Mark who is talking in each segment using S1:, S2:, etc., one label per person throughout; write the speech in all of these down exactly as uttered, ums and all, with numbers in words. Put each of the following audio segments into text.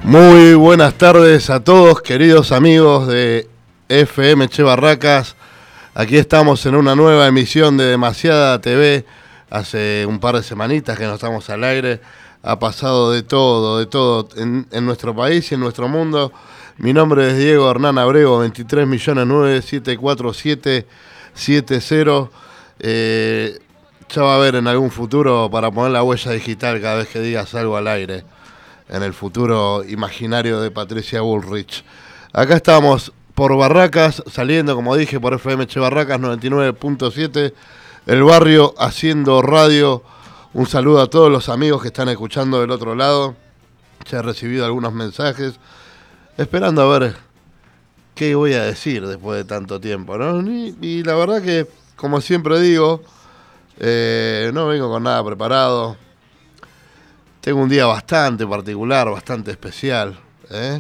S1: Muy buenas tardes a todos, queridos amigos de F M Che Barracas. Aquí estamos en una nueva emisión de Demasiada T V. Hace un par de semanitas que no estamos al aire. Ha pasado de todo, de todo en, en nuestro país y en nuestro mundo. Mi nombre es Diego Hernán Abrego, veintitrés millones nueve siete cuatro siete siete cero. Eh, ya va a haber en algún futuro para poner la huella digital cada vez que digas algo al aire. En el futuro imaginario de Patricia Bullrich. Acá estamos por Barracas, saliendo, como dije, por F M Che Barracas noventa y nueve punto siete, el barrio haciendo radio. Un saludo a todos los amigos que están escuchando del otro lado. Ya he recibido algunos mensajes, esperando a ver qué voy a decir después de tanto tiempo, ¿no? Y, y la verdad que, como siempre digo, eh, no vengo con nada preparado. Tengo un día bastante particular, bastante especial, ¿eh?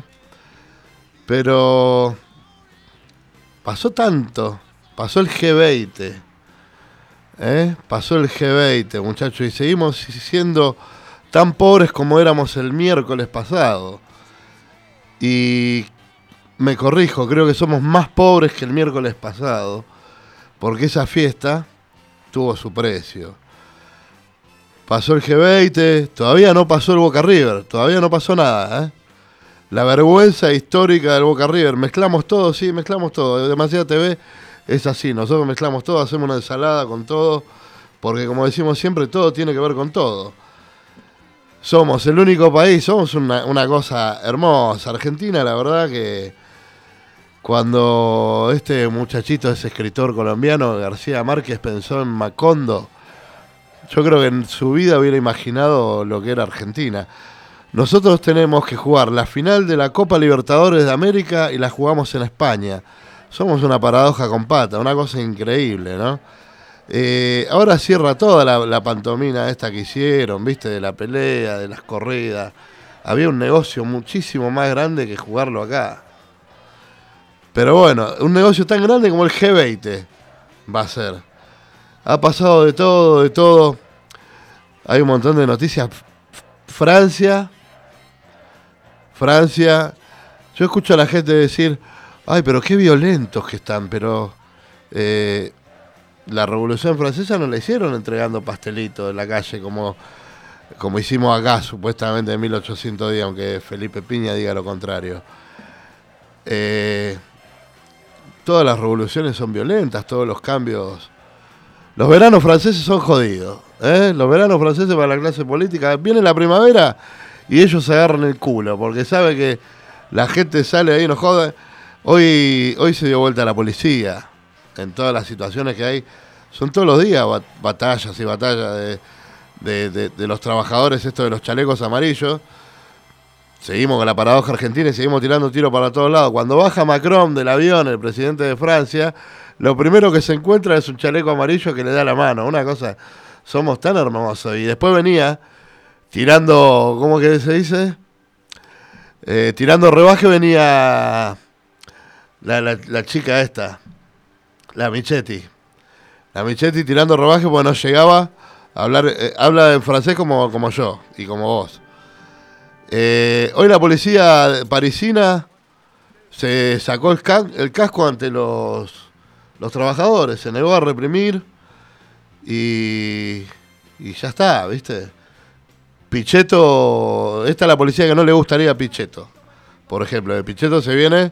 S1: Pero pasó tanto, pasó el G veinte, ¿eh? Pasó el G veinte, muchachos, y seguimos siendo tan pobres como éramos el miércoles pasado. Y me corrijo, creo que somos más pobres que el miércoles pasado, porque esa fiesta tuvo su precio. Pasó el G veinte, todavía no pasó el Boca River, todavía no pasó nada, ¿eh? La vergüenza histórica del Boca River, mezclamos todo, sí, mezclamos todo. Demasiada T V es así, nosotros mezclamos todo, hacemos una ensalada con todo, porque como decimos siempre, todo tiene que ver con todo. Somos el único país, somos una, una cosa hermosa. Argentina, la verdad que cuando este muchachito, ese escritor colombiano, García Márquez, pensó en Macondo, yo creo que en su vida hubiera imaginado lo que era Argentina. Nosotros tenemos que jugar la final de la Copa Libertadores de América y la jugamos en España. Somos una paradoja con pata, una cosa increíble, ¿no? Eh, ahora cierra toda la, la pantomina esta que hicieron, ¿viste? De la pelea, de las corridas. Había un negocio muchísimo más grande que jugarlo acá. Pero bueno, un negocio tan grande como el G veinte va a ser. Ha pasado de todo, de todo. Hay un montón de noticias. Francia. Francia. Yo escucho a la gente decir, ay, pero qué violentos que están. Pero eh, la Revolución Francesa no la hicieron entregando pastelitos en la calle como, como hicimos acá, supuestamente en mil ochocientos diez, aunque Felipe Piña diga lo contrario. Eh, todas las revoluciones son violentas, todos los cambios. Los veranos franceses son jodidos, ¿eh? Los veranos franceses para la clase política. Viene la primavera y ellos se agarran el culo, porque sabe que la gente sale ahí y nos joda. Hoy, hoy se dio vuelta a la policía, en todas las situaciones que hay. Son todos los días bat- batallas y batallas de, de, de, de los trabajadores, esto de los chalecos amarillos. Seguimos con la paradoja argentina y seguimos tirando tiros para todos lados. Cuando baja Macron del avión, el presidente de Francia, lo primero que se encuentra es un chaleco amarillo que le da la mano. Una cosa, somos tan hermosos. Y después venía tirando, ¿cómo que se dice? Eh, tirando rebaje venía la, la, la chica esta, la Michetti. La Michetti tirando rebaje porque no llegaba a hablar, eh, habla en francés como, como yo y como vos. Eh, hoy la policía parisina se sacó el, ca- el casco ante los, los trabajadores, se negó a reprimir y, y ya está, ¿viste? Pichetto, esta es la policía que no le gustaría a Pichetto, por ejemplo. De Pichetto se viene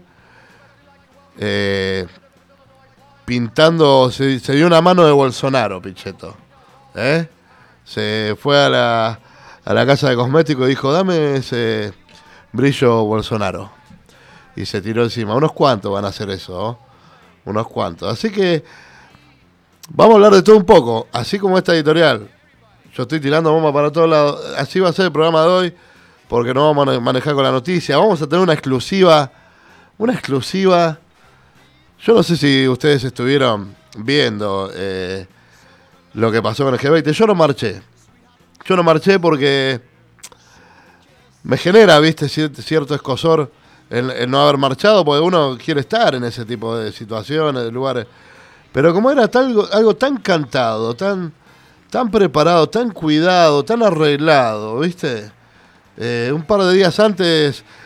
S1: eh, pintando, se, se dio una mano de Bolsonaro, Pichetto, ¿eh? Se fue a la... a la casa de cosméticos y dijo, dame ese brillo Bolsonaro. Y se tiró encima. Unos cuantos van a hacer eso, ¿no? Unos cuantos. Así que vamos a hablar de todo un poco. Así como esta editorial. Yo estoy tirando bomba para todos lados. Así va a ser el programa de hoy, porque no vamos a manejar con la noticia. Vamos a tener una exclusiva. Una exclusiva. Yo no sé si ustedes estuvieron viendo eh, lo que pasó con el G veinte. Yo no marché. Yo no marché porque me genera, viste, cierto escozor el, el no haber marchado, porque uno quiere estar en ese tipo de situaciones, de lugares. Pero como era tal, algo tan cantado, tan, tan preparado, tan cuidado, tan arreglado, viste, eh, un par de días antes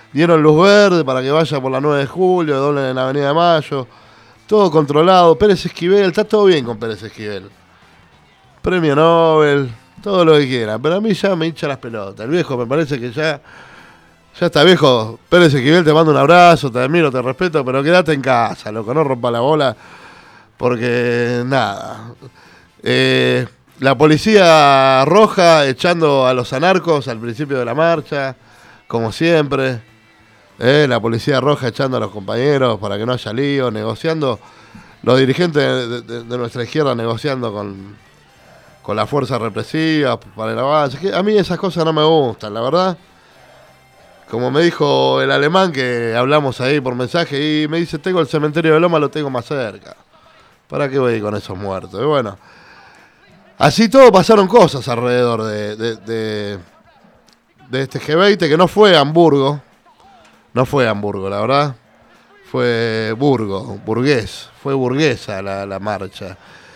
S1: dieron luz verde para que vaya por la nueve de julio, doblen en la avenida de Mayo, todo controlado. Pérez Esquivel, está todo bien con Pérez Esquivel. Premio Nobel, todo lo que quiera, pero a mí ya me hincha las pelotas. El viejo me parece que ya, ya está viejo. Pérez Esquivel, te mando un abrazo, te admiro, te respeto, pero quédate en casa, loco, no rompa la bola, porque nada. Eh, la policía roja echando a los anarcos al principio de la marcha, como siempre. Eh, la policía roja echando a los compañeros para que no haya lío, negociando, los dirigentes de, de, de nuestra izquierda negociando con, con la fuerza represiva para el avance. Que a mí esas cosas no me gustan, la verdad. Como me dijo el alemán, que hablamos ahí por mensaje, y me dice, tengo el cementerio de Loma, lo tengo más cerca. ¿Para qué voy con esos muertos? Y bueno, así todo pasaron cosas alrededor de, de, de, de este G veinte, que no fue Hamburgo. No fue Hamburgo, la verdad. Fue Burgo, burgués. Fue burguesa la, la marcha.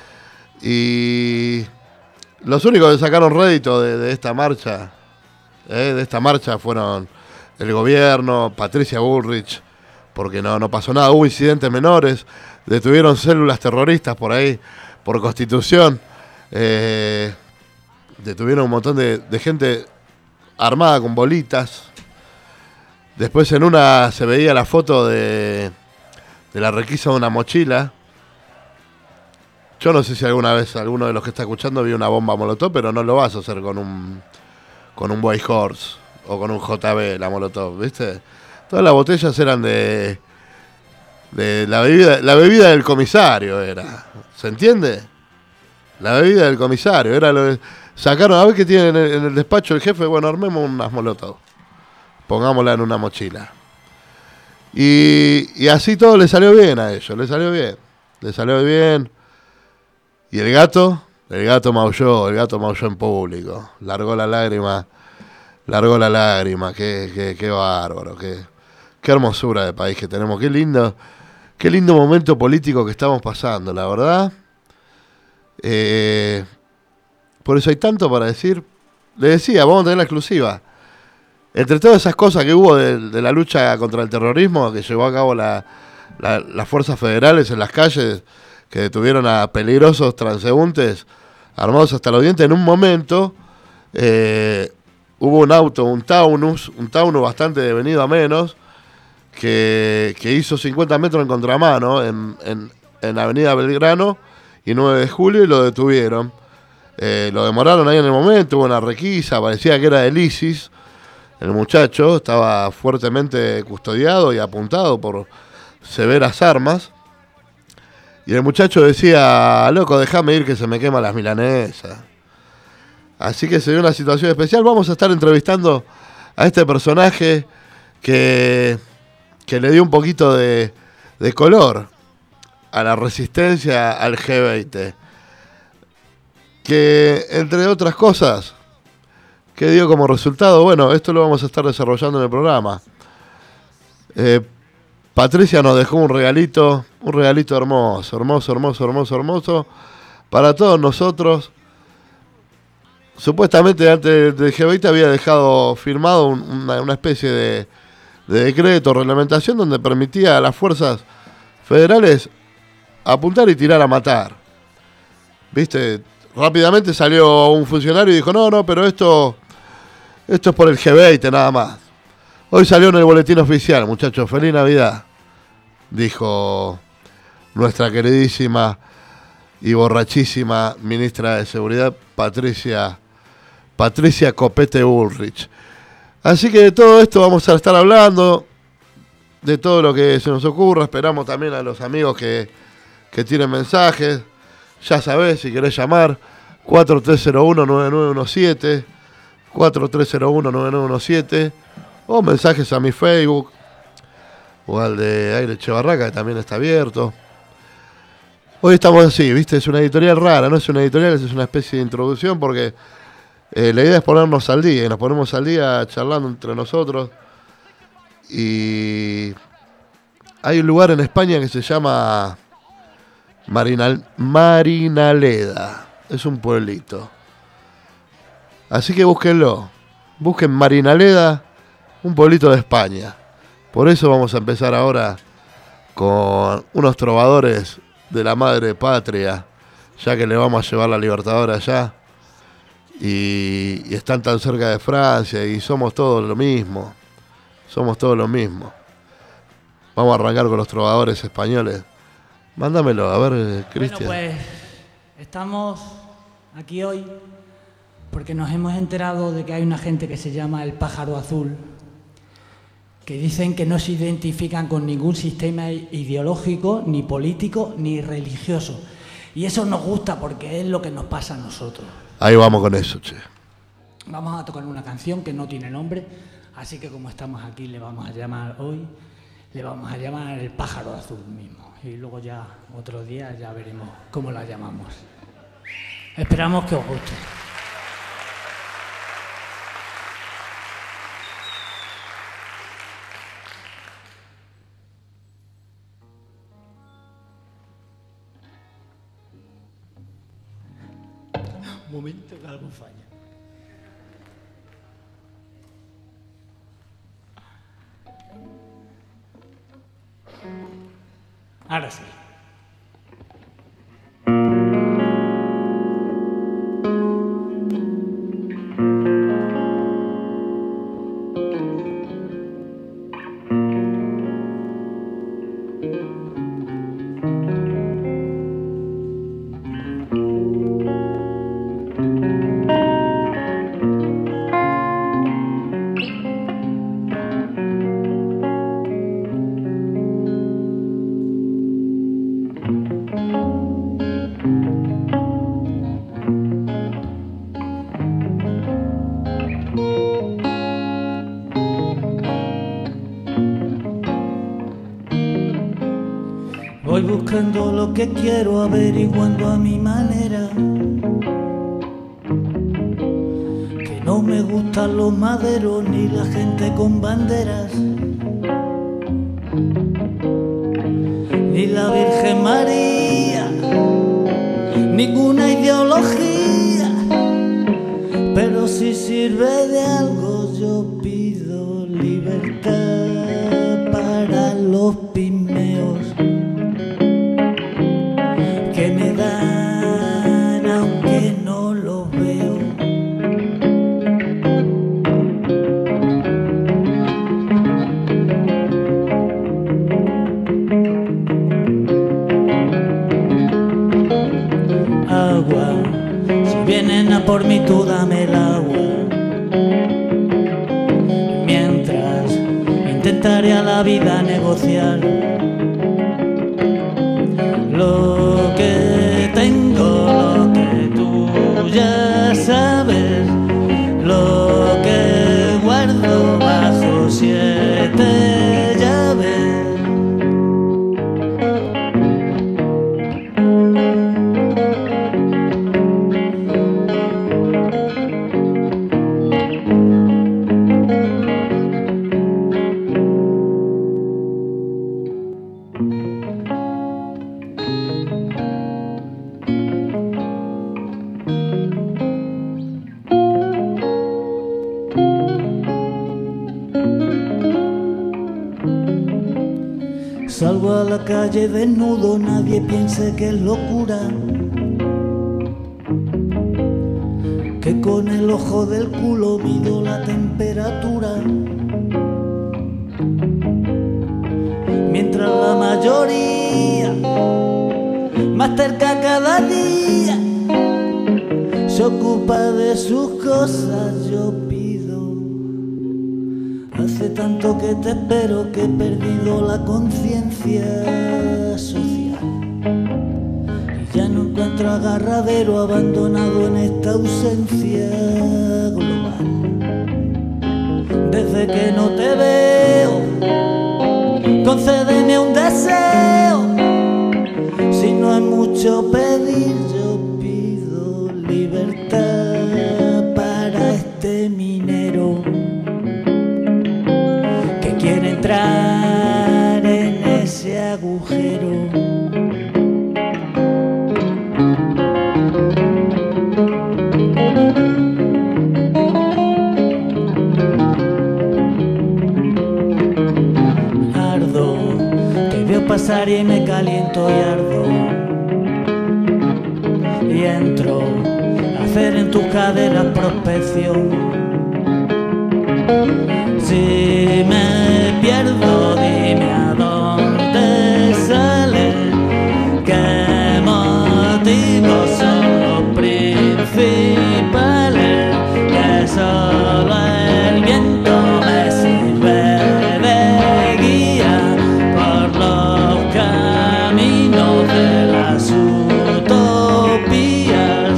S1: Y los únicos que sacaron rédito de, de esta marcha, eh, de esta marcha fueron el gobierno, Patricia Bullrich, porque no, no pasó nada. Hubo incidentes menores. Detuvieron células terroristas por ahí, por Constitución. Eh, detuvieron un montón de, de gente armada con bolitas. Después en una se veía la foto de, de la requisa de una mochila. Yo no sé si alguna vez alguno de los que está escuchando vio una bomba molotov, pero no lo vas a hacer con un con un White Horse o con un J B, la molotov, ¿viste? Todas las botellas eran de de la bebida, la bebida del comisario era. ¿Se entiende? La bebida del comisario era lo de, sacaron, a ver qué tienen en el, en el despacho el jefe, bueno, armemos unas molotov. Pongámosla en una mochila. Y, y así todo le salió bien a ellos, le salió bien. Le salió bien. Y el gato, el gato maulló, el gato maulló en público. Largó la lágrima, largó la lágrima, qué, qué, qué bárbaro, qué, qué hermosura de país que tenemos, qué lindo, qué lindo momento político que estamos pasando, la verdad. Eh, por eso hay tanto para decir. Le decía, vamos a tener la exclusiva. Entre todas esas cosas que hubo de, de la lucha contra el terrorismo que llevó a cabo la, la, las fuerzas federales en las calles, que detuvieron a peligrosos transeúntes armados hasta los dientes, en un momento eh, hubo un auto, un Taunus, un Taunus bastante devenido a menos, que, que hizo cincuenta metros en contramano en, en, en Avenida Belgrano y nueve de julio, y lo detuvieron. Eh, lo demoraron ahí en el momento, hubo una requisa, parecía que era del ISIS. El muchacho estaba fuertemente custodiado y apuntado por severas armas. Y el muchacho decía, loco, déjame ir que se me queman las milanesas. Así que se dio una situación especial. Vamos a estar entrevistando a este personaje que, que le dio un poquito de, de color a la resistencia al G veinte. Que, entre otras cosas, ¿qué dio como resultado? Bueno, esto lo vamos a estar desarrollando en el programa. Eh, Patricia nos dejó un regalito, un regalito hermoso, hermoso, hermoso, hermoso, hermoso, para todos nosotros. Supuestamente antes del G veinte había dejado firmado un, una, una especie de, de decreto, reglamentación, donde permitía a las fuerzas federales apuntar y tirar a matar. ¿Viste? Rápidamente salió un funcionario y dijo, no, no, pero esto... Esto es por el G veinte nada más. Hoy salió en el boletín oficial, muchachos. Feliz Navidad, dijo nuestra queridísima y borrachísima ministra de Seguridad, Patricia, Patricia Copete Bullrich. Así que de todo esto vamos a estar hablando, de todo lo que se nos ocurra. Esperamos también a los amigos que, que tienen mensajes. Ya sabés, si querés llamar, cuatro tres cero uno nueve nueve uno siete. cuatro tres cero uno nueve nueve uno siete, o mensajes a mi Facebook o al de Aire Echevarraca, que también está abierto. Hoy estamos así, ¿viste? Es una editorial rara, no es una editorial, es una especie de introducción, porque eh, la idea es ponernos al día, y nos ponemos al día charlando entre nosotros. Y hay un lugar en España que se llama Marinal- Marinaleda, es un pueblito. Así que búsquenlo. Busquen Marinaleda, un pueblito de España. Por eso vamos a empezar ahora con unos trovadores de la madre patria, ya que le vamos a llevar la Libertadores allá. Y, y están tan cerca de Francia y somos todos lo mismo. Somos todos lo mismo. Vamos a arrancar con los trovadores españoles. Mándamelo, a ver, Cristian.
S2: Bueno, pues estamos aquí hoy porque nos hemos enterado de que hay una gente que se llama el Pájaro Azul, que dicen que no se identifican con ningún sistema ideológico, ni político, ni religioso. Y eso nos gusta porque es lo que nos pasa a nosotros.
S1: Ahí vamos con eso, che.
S2: Vamos a tocar una canción que no tiene nombre, así que como estamos aquí le vamos a llamar hoy, le vamos a llamar el Pájaro Azul mismo. Y luego ya otro día ya veremos cómo la llamamos. Esperamos que os guste. Un momento que algo falla. Ahora sí. Voy buscando lo que quiero, averiguando a mi manera, que no me gustan los maderos ni la gente con banderas, ni la Virgen María, ninguna ideología, pero si sirve de algo yo pido libertad para los pigmeos que me dan aunque no lo veo. Agua, si vienen a por mí tú dame el agua. Mientras intentaré a la vida negociar lo que tengo, lo que tú ya sabes, lo que guardo bajo siete llaves. Salgo a la calle desnudo, nadie piense que es locura, que con el ojo del culo mido la temperatura, mientras la mayoría, más cerca cada día, se ocupa de sus cosas, yo pido. Hace tanto que te espero que he perdido la conciencia social y ya no encuentro agarradero, abandonado en esta ausencia global. Desde que no te veo, concédeme un deseo, si no es mucho pedir, yo pido libertad para este minero que quiere entrar en ese agujero. pasaría y me caliento y ardo. Y entro a hacer en tus caderas prospección. Si me pierdo, dime a dónde sale, qué motivos son los principales, que solo el viento me sirve de guía por los caminos de las utopías.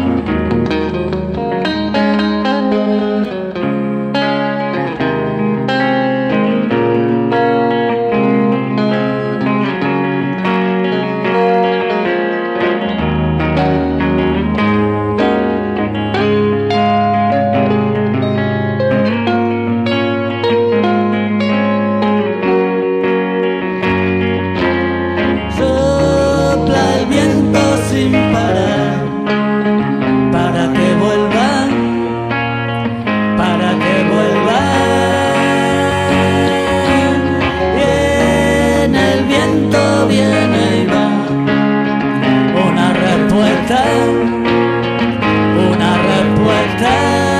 S2: Una respuesta,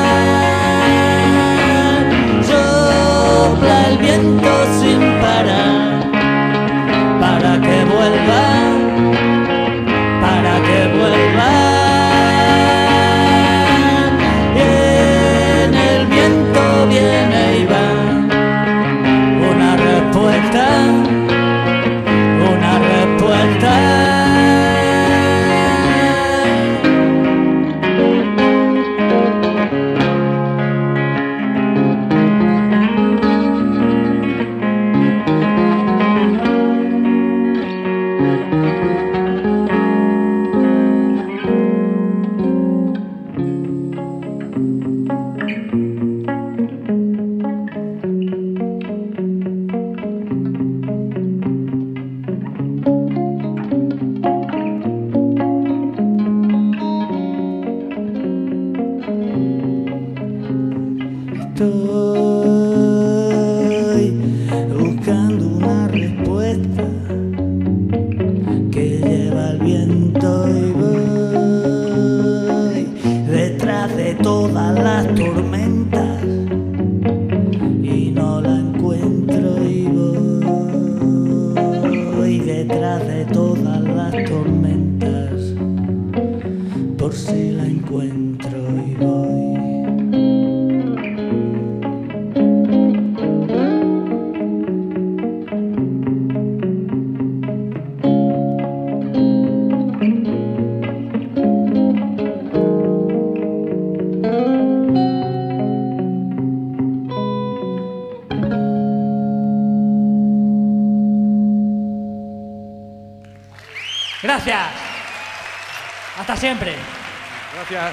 S2: sopla el viento sin parar, para que vuelva, para que vuelva. Y en el viento viene y va, una respuesta, una respuesta. Estoy buscando una respuesta que lleva el viento y voy detrás de todas las tormentas y no la encuentro y voy detrás de todas las tormentas por si la encuentro y voy. Gracias. Hasta siempre.
S1: Gracias.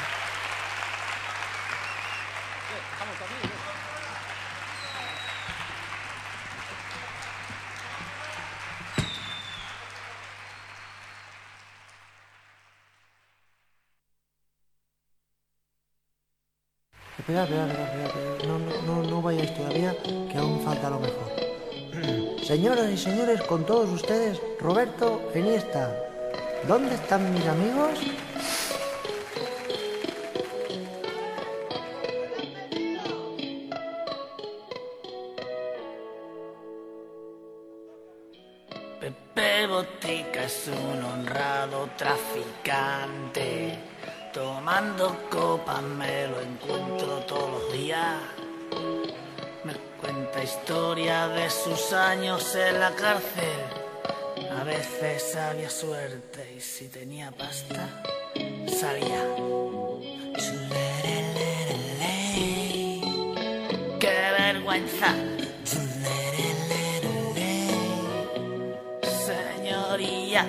S3: Espera, espera, espera, espera. No, no, no, no vayáis todavía, que aún falta lo mejor. Señoras y señores, con todos ustedes, Roberto Iniesta. ¿Dónde están mis amigos?
S2: Pepe Botica es un honrado traficante. Tomando copas me lo encuentro todos los días. Me cuenta historia de sus años en la cárcel. A veces había suerte y si tenía pasta, salía. ¡Qué vergüenza! Señoría,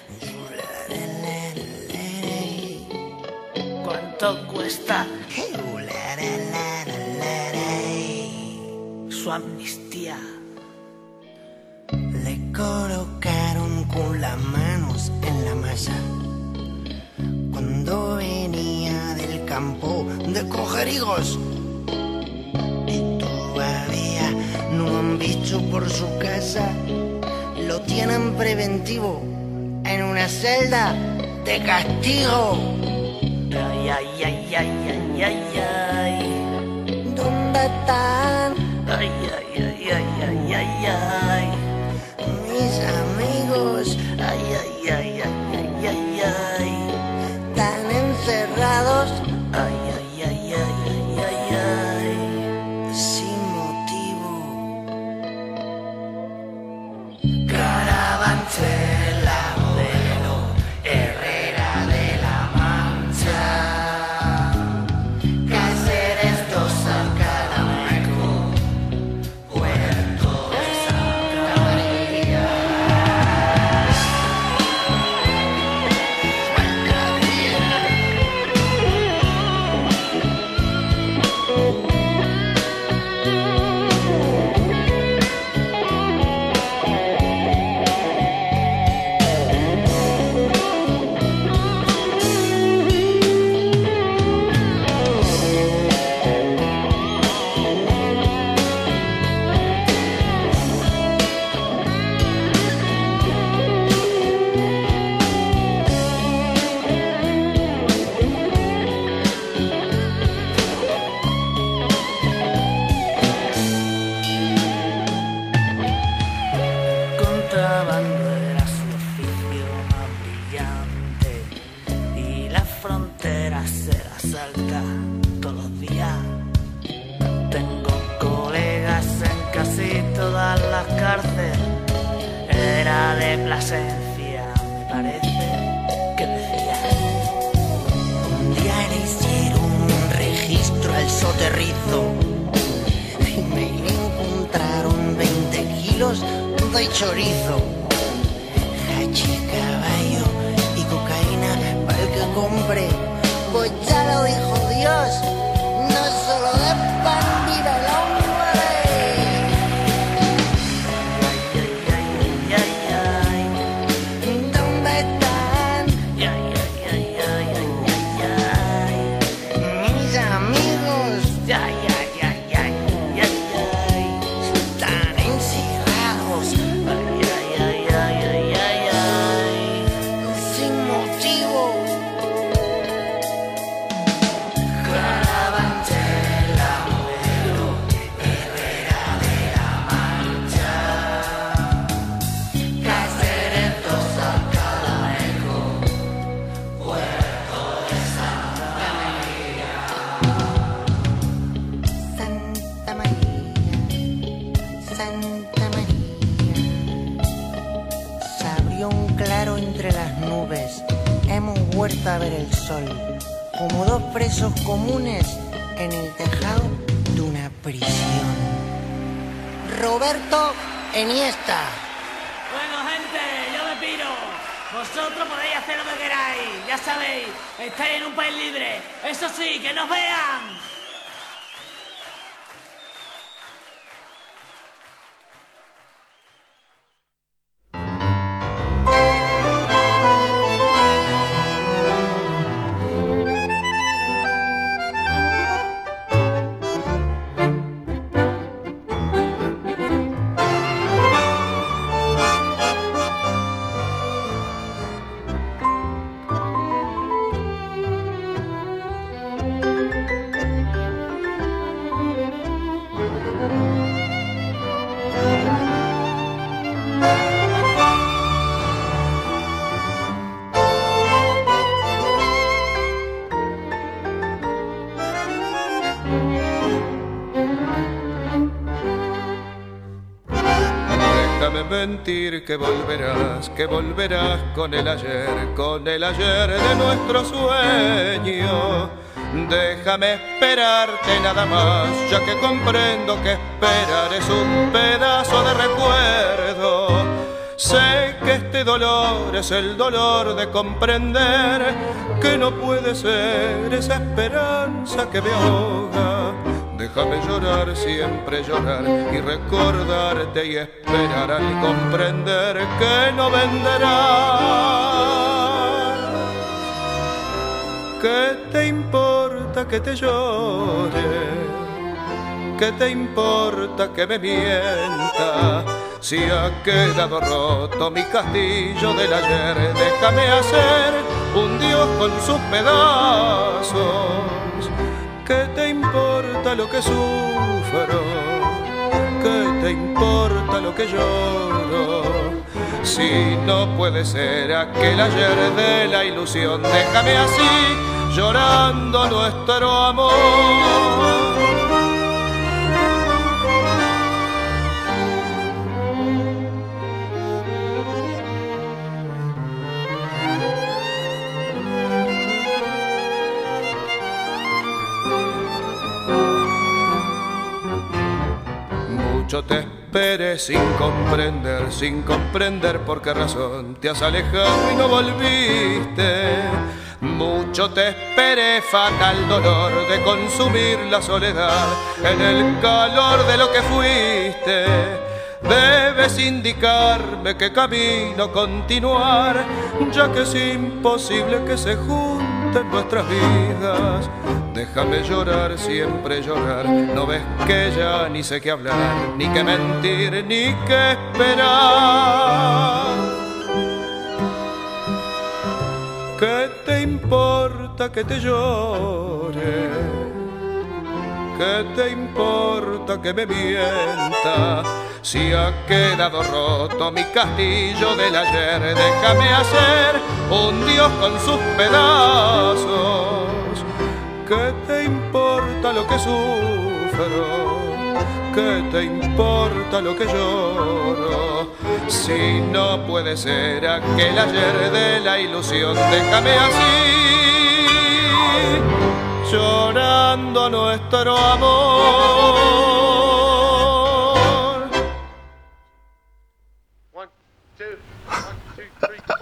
S2: ¿cuánto cuesta su amnistía?
S3: Le colocaron con las manos en la masa cuando venía del campo de coger higos. Y todavía no han visto por su casa lo lo tienen preventivo en una celda de castigo. Ay, ay, ay, ay, ay, ay, ay. ¿Dónde están? Ay, ay, ay, ay, ay, ay, ay. Mis amigos, ay, ay, ay, ay, ay, ay, ay. Están encerrados, ay, ay, ay, ay, ay, ay, ay. Sin motivo. Carabanchel, Abuelo, Herrera de la Mancha, Cáceres dos Alcalameco, Puerto de Santa María. Contrabando era su oficio más brillante y la frontera se la salta todos los días. Tengo colegas en casi todas las cárceles. Era de Plasencia, me parece que decía. Un día le hicieron un registro al soterrizo y me encontraron veinte kilos de chorizo, hachís, caballo y cocaína para el que compre. Pues ya lo dijo Dios, no solo de pan vive el hombre. Ay, ay, ay, ay, ay. ¿Dónde están? Ay, ay, ay, ay, ay, ay, ay. Mis amigos, ay, ay, ay, ay, ay, ay. Están encerrados. Ay, ay, ay, ay, ay, ay, ay. Sin motivo. Carabanchel, Abuelo, Herrera de la Mancha, Cáceres dos Alcalameco, Puerto de Santa María. Santa María, Santa María. Se abrió un claro entre las nubes. Hemos vuelto a ver el sol, como dos presos comunes en el tejado de una prisión. Roberto Iniesta.
S4: Bueno, gente, yo me piro. Vosotros podéis hacer lo que queráis. Ya sabéis, estáis en un país libre. Eso sí, que nos vean.
S5: Déjame mentir que volverás, que volverás con el ayer, con el ayer de nuestro sueño. Déjame esperarte nada más, ya que comprendo que esperar es un pedazo de recuerdo. Sé que este dolor es el dolor de comprender que no puede ser esa esperanza que me ahoga. Déjame llorar, siempre llorar y recordarte y esperar al comprender que no venderás. ¿Qué te importa que te llore? ¿Qué te importa que me mienta? Si ha quedado roto mi castillo del ayer, déjame hacer un Dios con sus pedazos. ¿Qué te importa lo que sufro? ¿Qué te importa lo que lloro? Si no puede ser aquel ayer de la ilusión, déjame así, llorando nuestro amor. Mucho te esperé sin comprender, sin comprender por qué razón te has alejado y no volviste. Mucho te esperé, fatal dolor de consumir la soledad en el calor de lo que fuiste. Debes indicarme qué camino continuar, ya que es imposible que se junten nuestras vidas. Déjame llorar, siempre llorar, no ves que ya ni sé qué hablar, ni qué mentir, ni qué esperar. ¿Qué te importa que te llore? ¿Qué te importa que me mienta? Si ha quedado roto mi castillo del ayer, déjame hacer un Dios con sus pedazos. ¿Qué te importa lo que sufro? ¿Qué te importa lo que lloro? Si no puede ser aquel ayer de la ilusión, déjame así, llorando nuestro amor. One, two, one, two, three, four.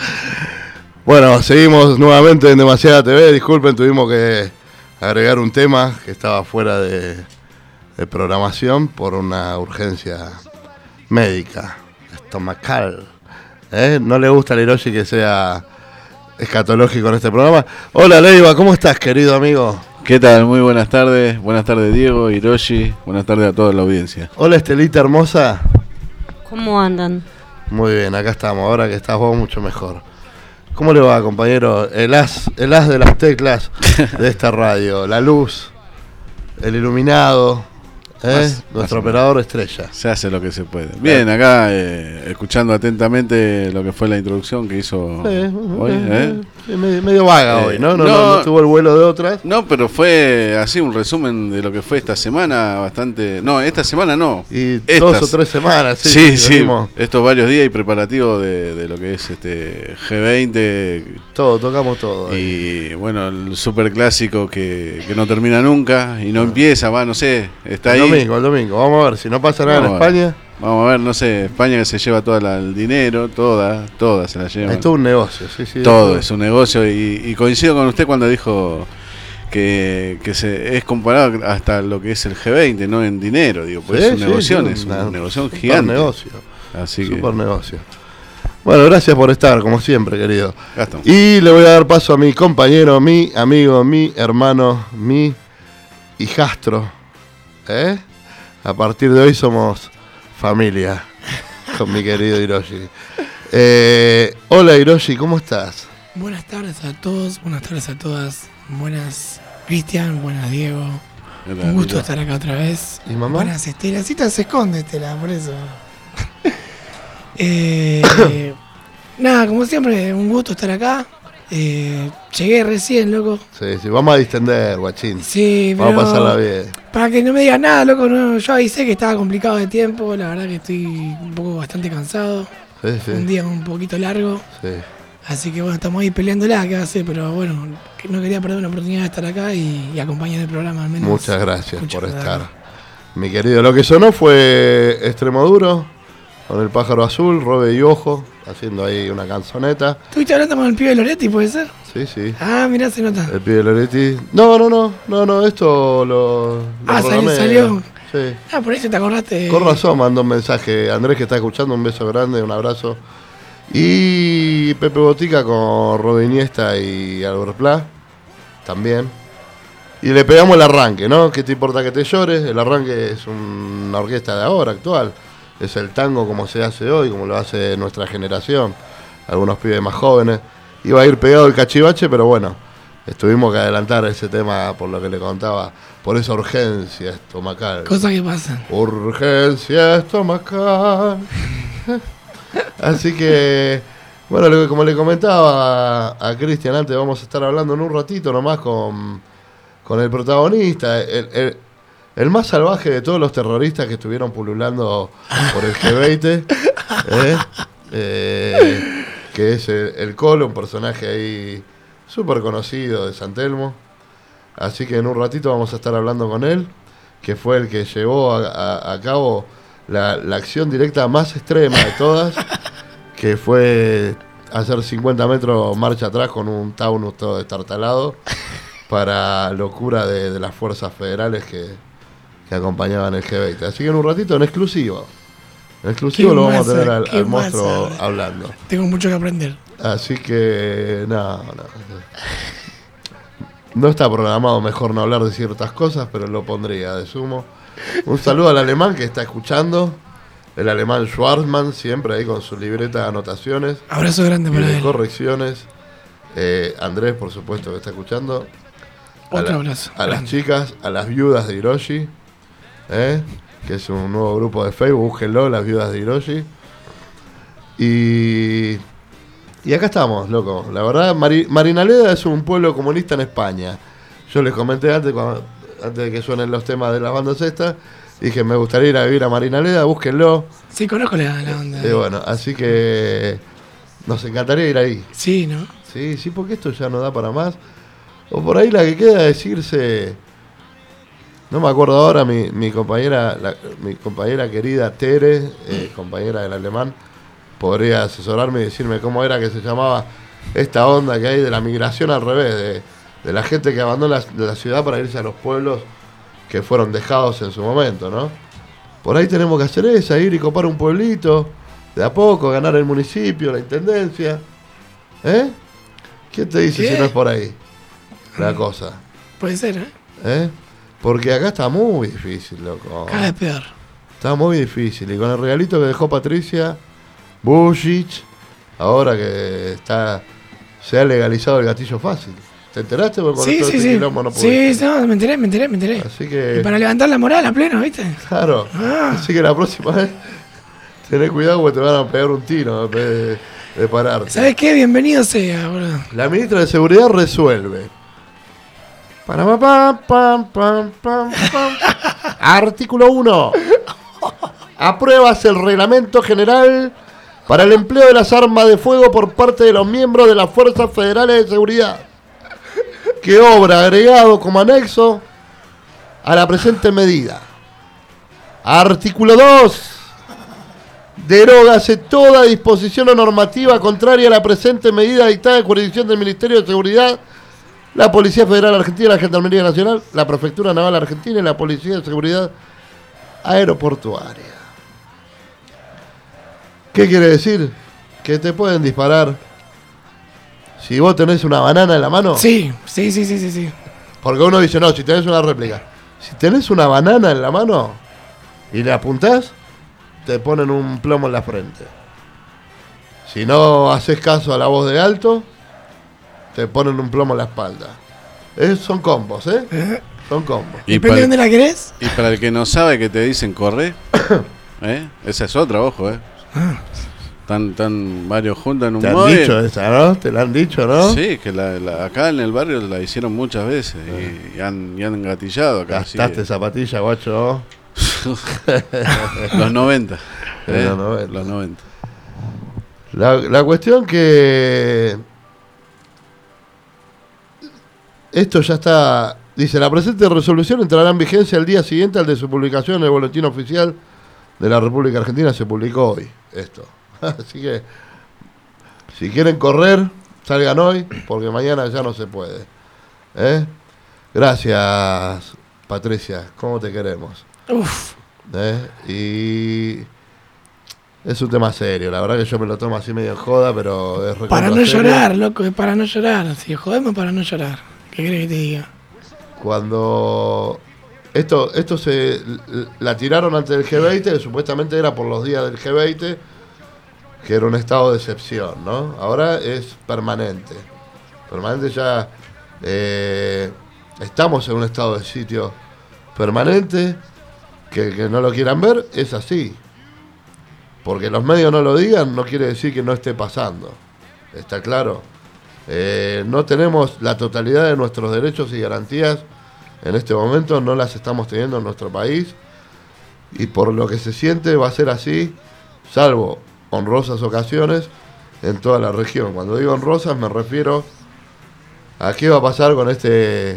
S1: Bueno, seguimos nuevamente en Demasiada T V. Disculpen, tuvimos que agregar un tema que estaba fuera de, de programación por una urgencia médica, estomacal. ¿Eh? No le gusta a Hiroshi que sea escatológico en este programa. Hola Leiva, ¿cómo estás, querido amigo?
S6: ¿Qué tal? Muy buenas tardes. Buenas tardes, Diego, Hiroshi. Buenas tardes a toda la audiencia.
S1: Hola Estelita hermosa.
S7: ¿Cómo andan?
S1: Muy bien, acá estamos. Ahora que estás vos, mucho mejor. ¿Cómo le va, compañero? El as, el as de las teclas de esta radio. La luz, el iluminado, ¿eh?
S6: Más,
S1: Nuestro
S6: más
S1: operador estrella.
S6: Se hace lo que se puede. Bien, acá eh, escuchando atentamente lo que fue la introducción que hizo
S1: Eh,
S6: hoy.
S1: eh,
S6: ¿eh?
S1: eh, medio, medio vaga
S6: Eh,
S1: hoy, ¿no? No,
S6: no.
S1: no, no tuvo el vuelo de otras.
S6: No, pero fue así un resumen de lo que fue esta semana, bastante... No, esta semana no.
S1: Y
S6: Estas.
S1: dos o tres semanas, sí.
S6: Sí, sí,
S1: venimos.
S6: estos varios días y preparativos de, de lo que es este G veinte.
S1: Todo, tocamos todo. ahí.
S6: Y bueno, el super clásico que, que no termina nunca y no empieza, va, no sé, está
S1: El
S6: ahí.
S1: domingo, el domingo. Vamos a ver, si no pasa nada
S6: Vamos
S1: en
S6: a ver.
S1: España,
S6: Vamos a ver, no sé, España que se lleva todo la- el dinero, toda, toda se la lleva.
S1: es todo un negocio, sí, sí.
S6: Todo es un negocio y, y coincido con usted cuando dijo que, que se es comparado hasta lo que es el G veinte, no en dinero, digo, pues
S1: Sí,
S6: es un
S1: sí,
S6: negocio,
S1: sí,
S6: es un
S1: una-
S6: negocio
S1: super
S6: gigante.
S1: negocio.
S6: Así que
S1: Super negocio. Bueno, gracias por estar, como siempre, querido.
S6: acá estamos.
S1: Y le voy a dar paso a mi compañero, mi amigo, mi hermano, mi hijastro. ¿Eh? A partir de hoy somos familia con mi querido Hiroshi. Eh, hola Hiroshi, ¿cómo estás?
S8: Buenas tardes a todos, buenas tardes a todas. Buenas Cristian, buenas Diego.
S6: ¿Qué tal,
S8: Un gusto
S6: Lito?
S8: estar acá otra vez.
S1: ¿Y mamá?
S8: Buenas Estela. Si te se esconde Estela, por eso. eh, nada, como siempre, un gusto estar acá. Eh, llegué recién, loco.
S1: Sí, sí, vamos a distender, guachín.
S8: Sí, pero
S1: Vamos a pasarla bien.
S8: para que no me digas nada, loco, no, yo avisé que estaba complicado de tiempo. La verdad que estoy un poco bastante cansado.
S1: Sí,
S8: Un
S1: sí,
S8: día un poquito largo.
S1: sí.
S8: Así que bueno, estamos ahí peleándola, ¿qué va a hacer? Pero bueno, que no quería perder una oportunidad de estar acá y, y acompañar el programa al menos.
S1: Muchas gracias
S8: Muchas
S1: por
S8: gracias.
S1: estar. Mi querido, lo que sonó fue Extremoduro, con el pájaro azul, Robe y Ojo, haciendo ahí una canzoneta.
S8: ¿Estuviste hablando con el pibe de Loretti, puede ser?
S1: Sí, sí.
S8: Ah, mirá, se nota.
S1: El pibe Loretti. No, no, no, no, no, esto lo. lo
S8: Ah, sali-
S1: programé.
S8: salió.
S1: Sí.
S8: Ah, por eso te acordaste.
S1: Con razón mandó un mensaje. Andrés, que está escuchando, un beso grande, un abrazo. Y Pepe Botica con Robe Iniesta y Albert Pla, también. Y le pegamos el arranque, ¿no? ¿Qué te importa que te llores? El arranque es una orquesta de ahora, actual. es el tango como se hace hoy, como lo hace nuestra generación, algunos pibes más jóvenes. Iba a ir pegado el cachivache, pero bueno, estuvimos que adelantar ese tema por lo que le contaba, por esa urgencia estomacal.
S8: Cosas que pasan.
S1: Urgencia estomacal. Así que, bueno, lo que- como le comentaba a, a Cristian antes, vamos a estar hablando en un ratito nomás con, con el protagonista, el, el, el más salvaje de todos los terroristas que estuvieron pululando por el G veinte, ¿eh? Eh, que es el, el Colo, un personaje ahí súper conocido de San Telmo. Así que en un ratito vamos a estar hablando con él, que fue el que llevó a, a- a cabo la, la acción directa más extrema de todas, que fue hacer cincuenta metros marcha atrás con un Taunus todo destartalado, para locura de, de las fuerzas federales que, que acompañaban el G veinte. Así que en un ratito, en exclusivo, en exclusivo
S8: Qué
S1: lo vamos
S8: masa,
S1: a tener al,
S8: qué
S1: al monstruo
S8: masa.
S1: hablando.
S8: Tengo mucho que aprender.
S1: Así que, no, no. No está programado, mejor no hablar de ciertas cosas, pero lo pondría de sumo. Un saludo al alemán que está escuchando, el alemán Schwarzman, siempre ahí con su libreta de anotaciones
S8: Abrazo grande
S1: y
S8: para
S1: de
S8: él.
S1: correcciones. Eh, Andrés, por supuesto, que está escuchando. A,
S8: Otro
S1: la-
S8: abrazo.
S1: a las
S8: grande.
S1: chicas, a las viudas de Hiroshi, ¿eh? Que es un nuevo grupo de Facebook, búsquenlo, las viudas de Hiroshi. Y, y acá estamos, loco. La verdad, Mari- Marinaleda es un pueblo comunista en España. Yo les comenté antes, cuando- antes de que suenen los temas de las bandas estas, dije, me gustaría ir a vivir a Marinaleda, búsquenlo.
S8: Sí, conozco la, la onda.
S1: Y bueno, así que nos encantaría ir ahí.
S8: Sí, ¿no?
S1: Sí, sí, porque esto ya no da para más. O por ahí la que queda es irse. No me acuerdo ahora, mi, mi compañera la- mi compañera querida Tere, eh, compañera del alemán, podría asesorarme y decirme cómo era que se llamaba esta onda que hay de la migración al revés, de, de la gente que abandona la, la ciudad para irse a los pueblos que fueron dejados en su momento, ¿no? Por ahí tenemos que hacer esa, ir y copar un pueblito, de a poco, ganar el municipio, la intendencia. ¿Eh? ¿Quién te dice
S8: ¿Qué?
S1: si no es por ahí la cosa?
S8: Puede ser, ¿eh?
S1: ¿Eh? Porque acá está muy difícil, loco.
S8: Cada vez peor.
S1: Está muy difícil. Y con el regalito que dejó Patricia Bullrich, ahora que está se ha legalizado el gatillo fácil. ¿Te enteraste? Porque con
S8: Sí,
S1: todo
S8: sí,
S1: este
S8: sí.
S1: quilombo no
S8: Sí,
S1: pudiste.
S8: sí, no, me enteré, me enteré, me enteré.
S1: Así
S8: Y
S1: que,
S8: para levantar la moral a pleno, ¿viste?
S1: claro.
S8: Ah.
S1: Así que la próxima vez, tené cuidado porque te van a pegar un tiro en vez de, de pararte.
S8: ¿Sabes qué? Bienvenido sea, boludo.
S1: La ministra de Seguridad resuelve. Pam, pam, pam, pam, pam, pam. Artículo uno. Apruebas el reglamento general para el empleo de las armas de fuego por parte de los miembros de las Fuerzas Federales de Seguridad, que obra agregado como anexo a la presente medida. Artículo dos. Derógase toda disposición o normativa contraria a la presente medida dictada en jurisdicción del Ministerio de Seguridad, la Policía Federal Argentina, la Gendarmería Nacional, la Prefectura Naval Argentina y la Policía de Seguridad Aeroportuaria. ¿Qué quiere decir? Que te pueden disparar si vos tenés una banana en la mano.
S8: Sí, sí, sí, sí, sí, sí.
S1: Porque uno dice, no, si tenés una réplica. Si tenés una banana en la mano y le apuntás, te ponen un plomo en la frente. Si no haces caso a la voz de alto, te ponen un plomo en la espalda. Es, son combos, ¿eh? Son combos.
S6: Y
S8: Depende
S6: para,
S8: de dónde la querés.
S6: y para el que no sabe que te dicen corre, ¿eh? Esa es otra, ojo, ¿eh? Están, están varios juntos en un
S1: Te han
S6: móvil.
S1: dicho esa, ¿no? Te la han dicho, ¿no?
S6: Sí, que la, la- acá en el barrio la hicieron muchas veces y, y han, y han gatillado acá. así
S1: Gastaste
S6: que-
S1: zapatilla, guacho.
S6: los noventa. ¿eh?
S1: Los noventa.
S6: Los noventa.
S1: La, la cuestión que esto ya está, dice, la presente resolución entrará en vigencia el día siguiente al de su publicación en el Boletín Oficial de la República Argentina. Se publicó hoy esto. Así que si quieren correr, salgan hoy, porque mañana ya no se puede. ¿Eh? Gracias, Patricia, ¿cómo te queremos?
S8: Uf.
S1: ¿Eh? Y es un tema serio, la verdad que yo me lo tomo así medio en joda, pero es recontra
S8: Para no
S1: serio.
S8: llorar, loco, es para no llorar. Si jodemos para no llorar. ¿Qué crees que te diga?
S1: Cuando esto, esto se la tiraron antes del G veinte, que supuestamente era por los días del G veinte, que era un estado de excepción, ¿no? Ahora es permanente. Permanente ya eh, estamos en un estado de sitio permanente, que, que no lo quieran ver, es así. Porque los medios no lo digan, no quiere decir que no esté pasando. ¿Está claro? Eh, no tenemos la totalidad de nuestros derechos y garantías en este momento, no las estamos teniendo en nuestro país, y por lo que se siente va a ser así, salvo honrosas ocasiones en toda la región. Cuando digo honrosas me refiero a qué va a pasar con este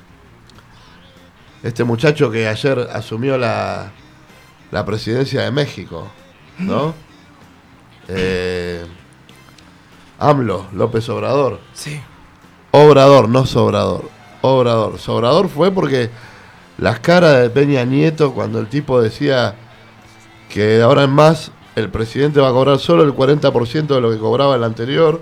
S1: este muchacho que ayer asumió la, la presidencia de México, ¿no? Eh, AMLO, López Obrador.
S8: Sí.
S1: Obrador, no Sobrador. Obrador. Sobrador fue porque las caras de Peña Nieto cuando el tipo decía que de ahora en más el presidente va a cobrar solo el cuarenta por ciento de lo que cobraba el anterior,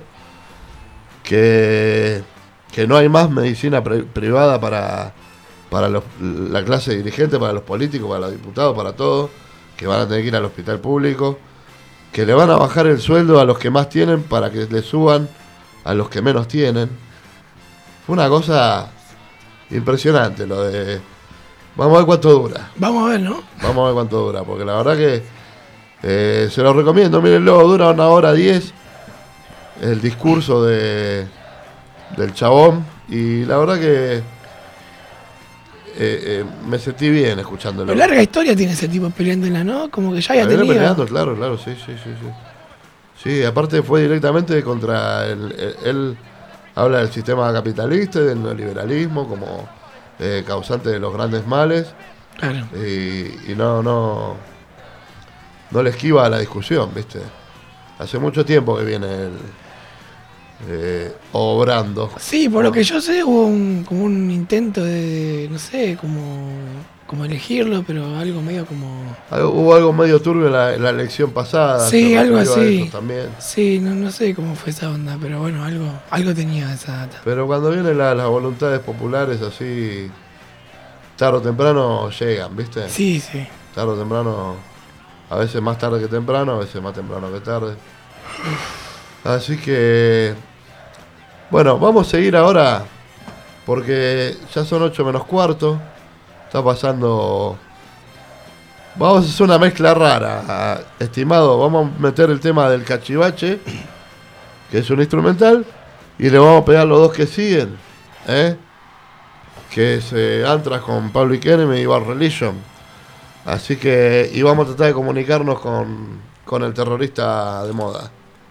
S1: que, que no hay más medicina pri- privada para, para los, la clase dirigente, para los políticos, para los diputados, para todos, que van a tener que ir al hospital público, que le van a bajar el sueldo a los que más tienen para que le suban a los que menos tienen. Fue una cosa impresionante lo de... Vamos a ver cuánto dura.
S8: Vamos a ver, ¿no?
S1: Vamos a ver cuánto dura, porque la verdad que eh, se lo recomiendo. Mírenlo, dura una hora diez el discurso de del chabón, y la verdad que eh, eh, me sentí bien escuchándolo.
S8: Pero larga historia tiene ese tipo peleándola, ¿no? Como que ya había
S1: Viene
S8: tenido...
S1: peleando, claro, claro, sí, sí, sí, sí. Sí, aparte fue directamente contra el, el- él habla del sistema capitalista y del neoliberalismo como eh, causante de los grandes males,
S8: Claro.
S1: y, y no, no, no le esquiva a la discusión, ¿viste? Hace mucho tiempo que viene él eh, obrando.
S8: Sí, por lo que yo sé hubo un, como un intento de, no sé, como, como elegirlo, pero algo medio como...
S1: Algo- hubo algo medio turbio en la, en la elección pasada.
S8: Sí,
S1: se
S8: algo
S1: refirió a
S8: así.
S1: eso también.
S8: Sí, no, no sé cómo fue esa onda, pero bueno, algo, algo tenía esa data.
S1: Pero cuando vienen la- las voluntades populares así, tarde o temprano llegan, ¿viste?
S8: Sí, sí.
S1: Tarde o temprano, a veces más tarde que temprano, a veces más temprano que tarde. Así que, bueno, vamos a seguir ahora, porque ya son ocho menos cuarto, está pasando... Vamos a hacer una mezcla rara, estimado. Vamos a meter el tema del cachivache, que es un instrumental, y le vamos a pegar los dos que siguen, ¿eh? Que es eh, Anthrax con Public Enemy y Bad Religion. Así que, y vamos a tratar de comunicarnos con, con el terrorista de moda.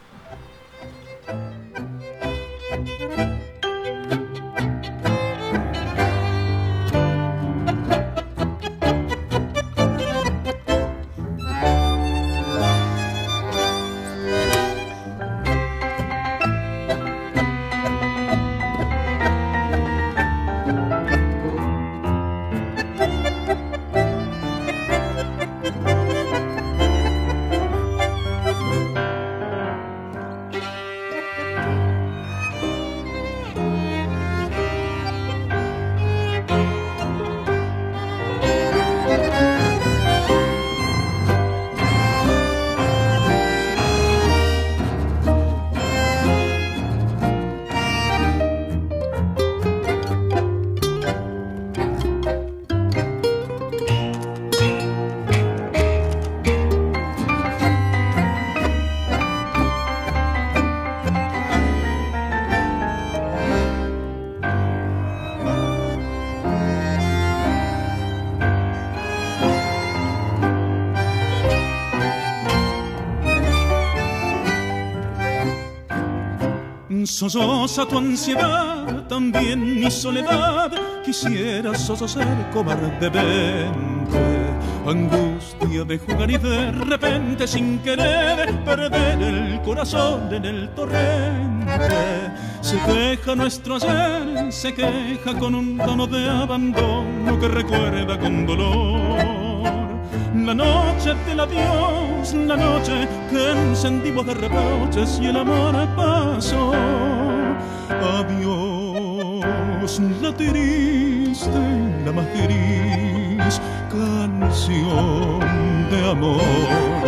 S9: Solloza tu ansiedad, también mi soledad, quisiera sollozar cobardemente. Angustia de jugar y de repente, sin querer, perder el corazón en el torrente. Se queja nuestro ayer, se queja con un tono de abandono que recuerda con dolor la noche del adiós, la noche que encendimos de reproches y el amor pasó. Adiós, la triste, la más gris canción de amor.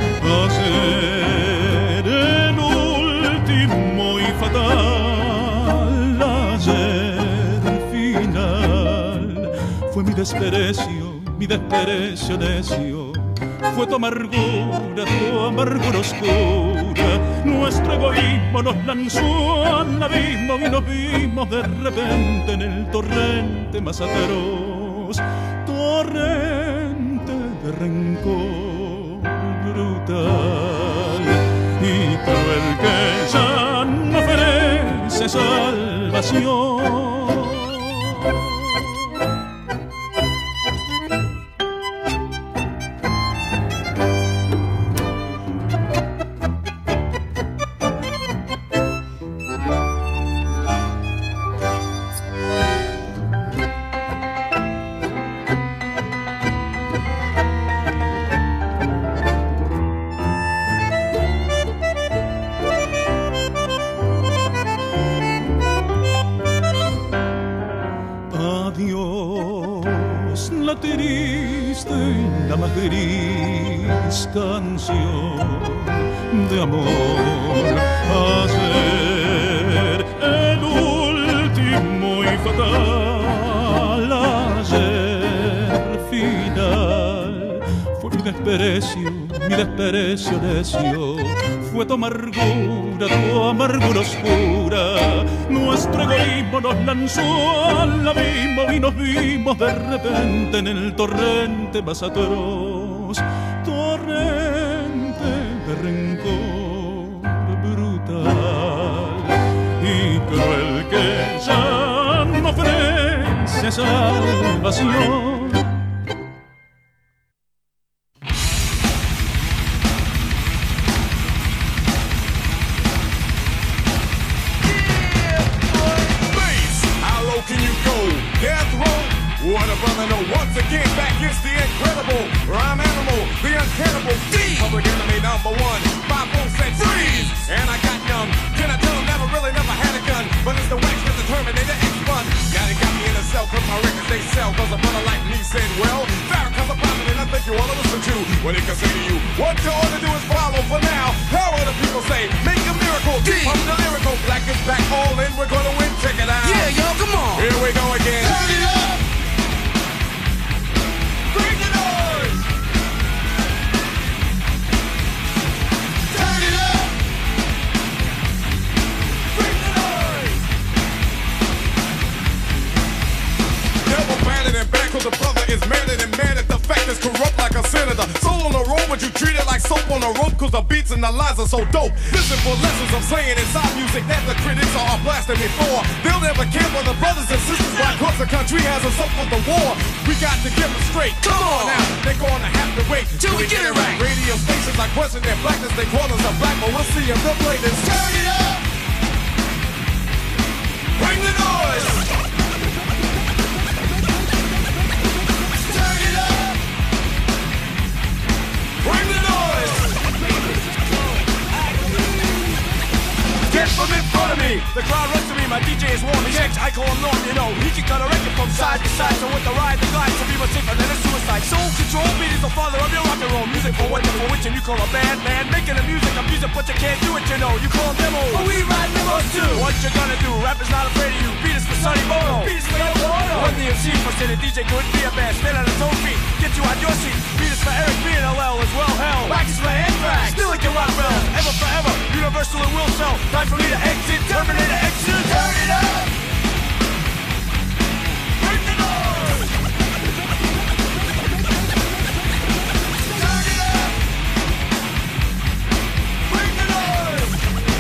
S9: Ayer el último y fatal, ayer final, fue mi desprecio, mi desprecio necio. Fue tu amargura, tu amargura oscura. Nuestro egoísmo nos lanzó al abismo y nos vimos de repente en el torrente más atroz. Torrente de rencor brutal y cruel que ya no ofrece salvación. Canción de amor. Ayer el último y fatal, ayer final, fue mi desprecio, mi desprecio necio. Fue tu amargura, tu amargura oscura. Nuestro egoísmo nos lanzó al abismo y nos vimos de repente en el torrente más atroz. Torrente de rencor brutal y cruel que ya no ofrece salvación.
S10: What a brother, no, once again, back is the incredible rhyme animal, the uncannibal D. Public enemy number one, five bones said freeze. And I got young, can I tell them never really never had a gun, but it's the wax that the Terminator X fun. Got it, got me in a cell, cause my records they sell, cause a brother like me said, well, Farrakhan's a prophet and I think you wanna listen to what he can say to you. What you ought to do is follow for now. How will the people say, make a miracle, D. I'm the lyrical, black is back, all in, we're gonna win, check it out. Yeah, yo, come on. Here we go again. Turn it up. Bring the noise! Turn it up! Bring the noise! Never banded and back, cause the brother is madder than mad at the fact is corrupt like a senator. Soul on the road, but you treat it like soap on a rope, cause the beats and the lines are so dope. Listen for lessons I'm saying inside music that the critics are blasting me for. They'll never care for the brothers and sisters, why, cause the country has us up for the war. We got to get them straight. Come on now, they're gonna have to wait till we get it right. Radio stations like question their blackness, they call us a black, but we'll see if they'll play this. Turn it up! Bring the noise! Turn it up! Bring the noise! Get from in front of me! The crowd runs to me, my D J is warm. He's X, I call him Norm, you know. He can cut a record from side to side, so with the ride, the glide, so be much safer than a suicide. Soul control, beat is the father of your rock and roll. Music for what you're for which, and you call a band, man. Making the music, I'm music, but you can't do it, you know. You call them demos, but we ride demos too. What you gonna do? Rap is not afraid of you. Beat is for Sonny Bono. Beat is for Yoko Ono. Run the M C for say the D J couldn't be a band. Stand on his own feet, get you out your seat. Beat is for Eric B and L L as well, hell. Wax is for Anthrax, still like your rock bell. Ever forever, universal and will sell. Time for me to exit, Terminator exit. Turn it up! Bring the noise! Turn it up! Bring the noise!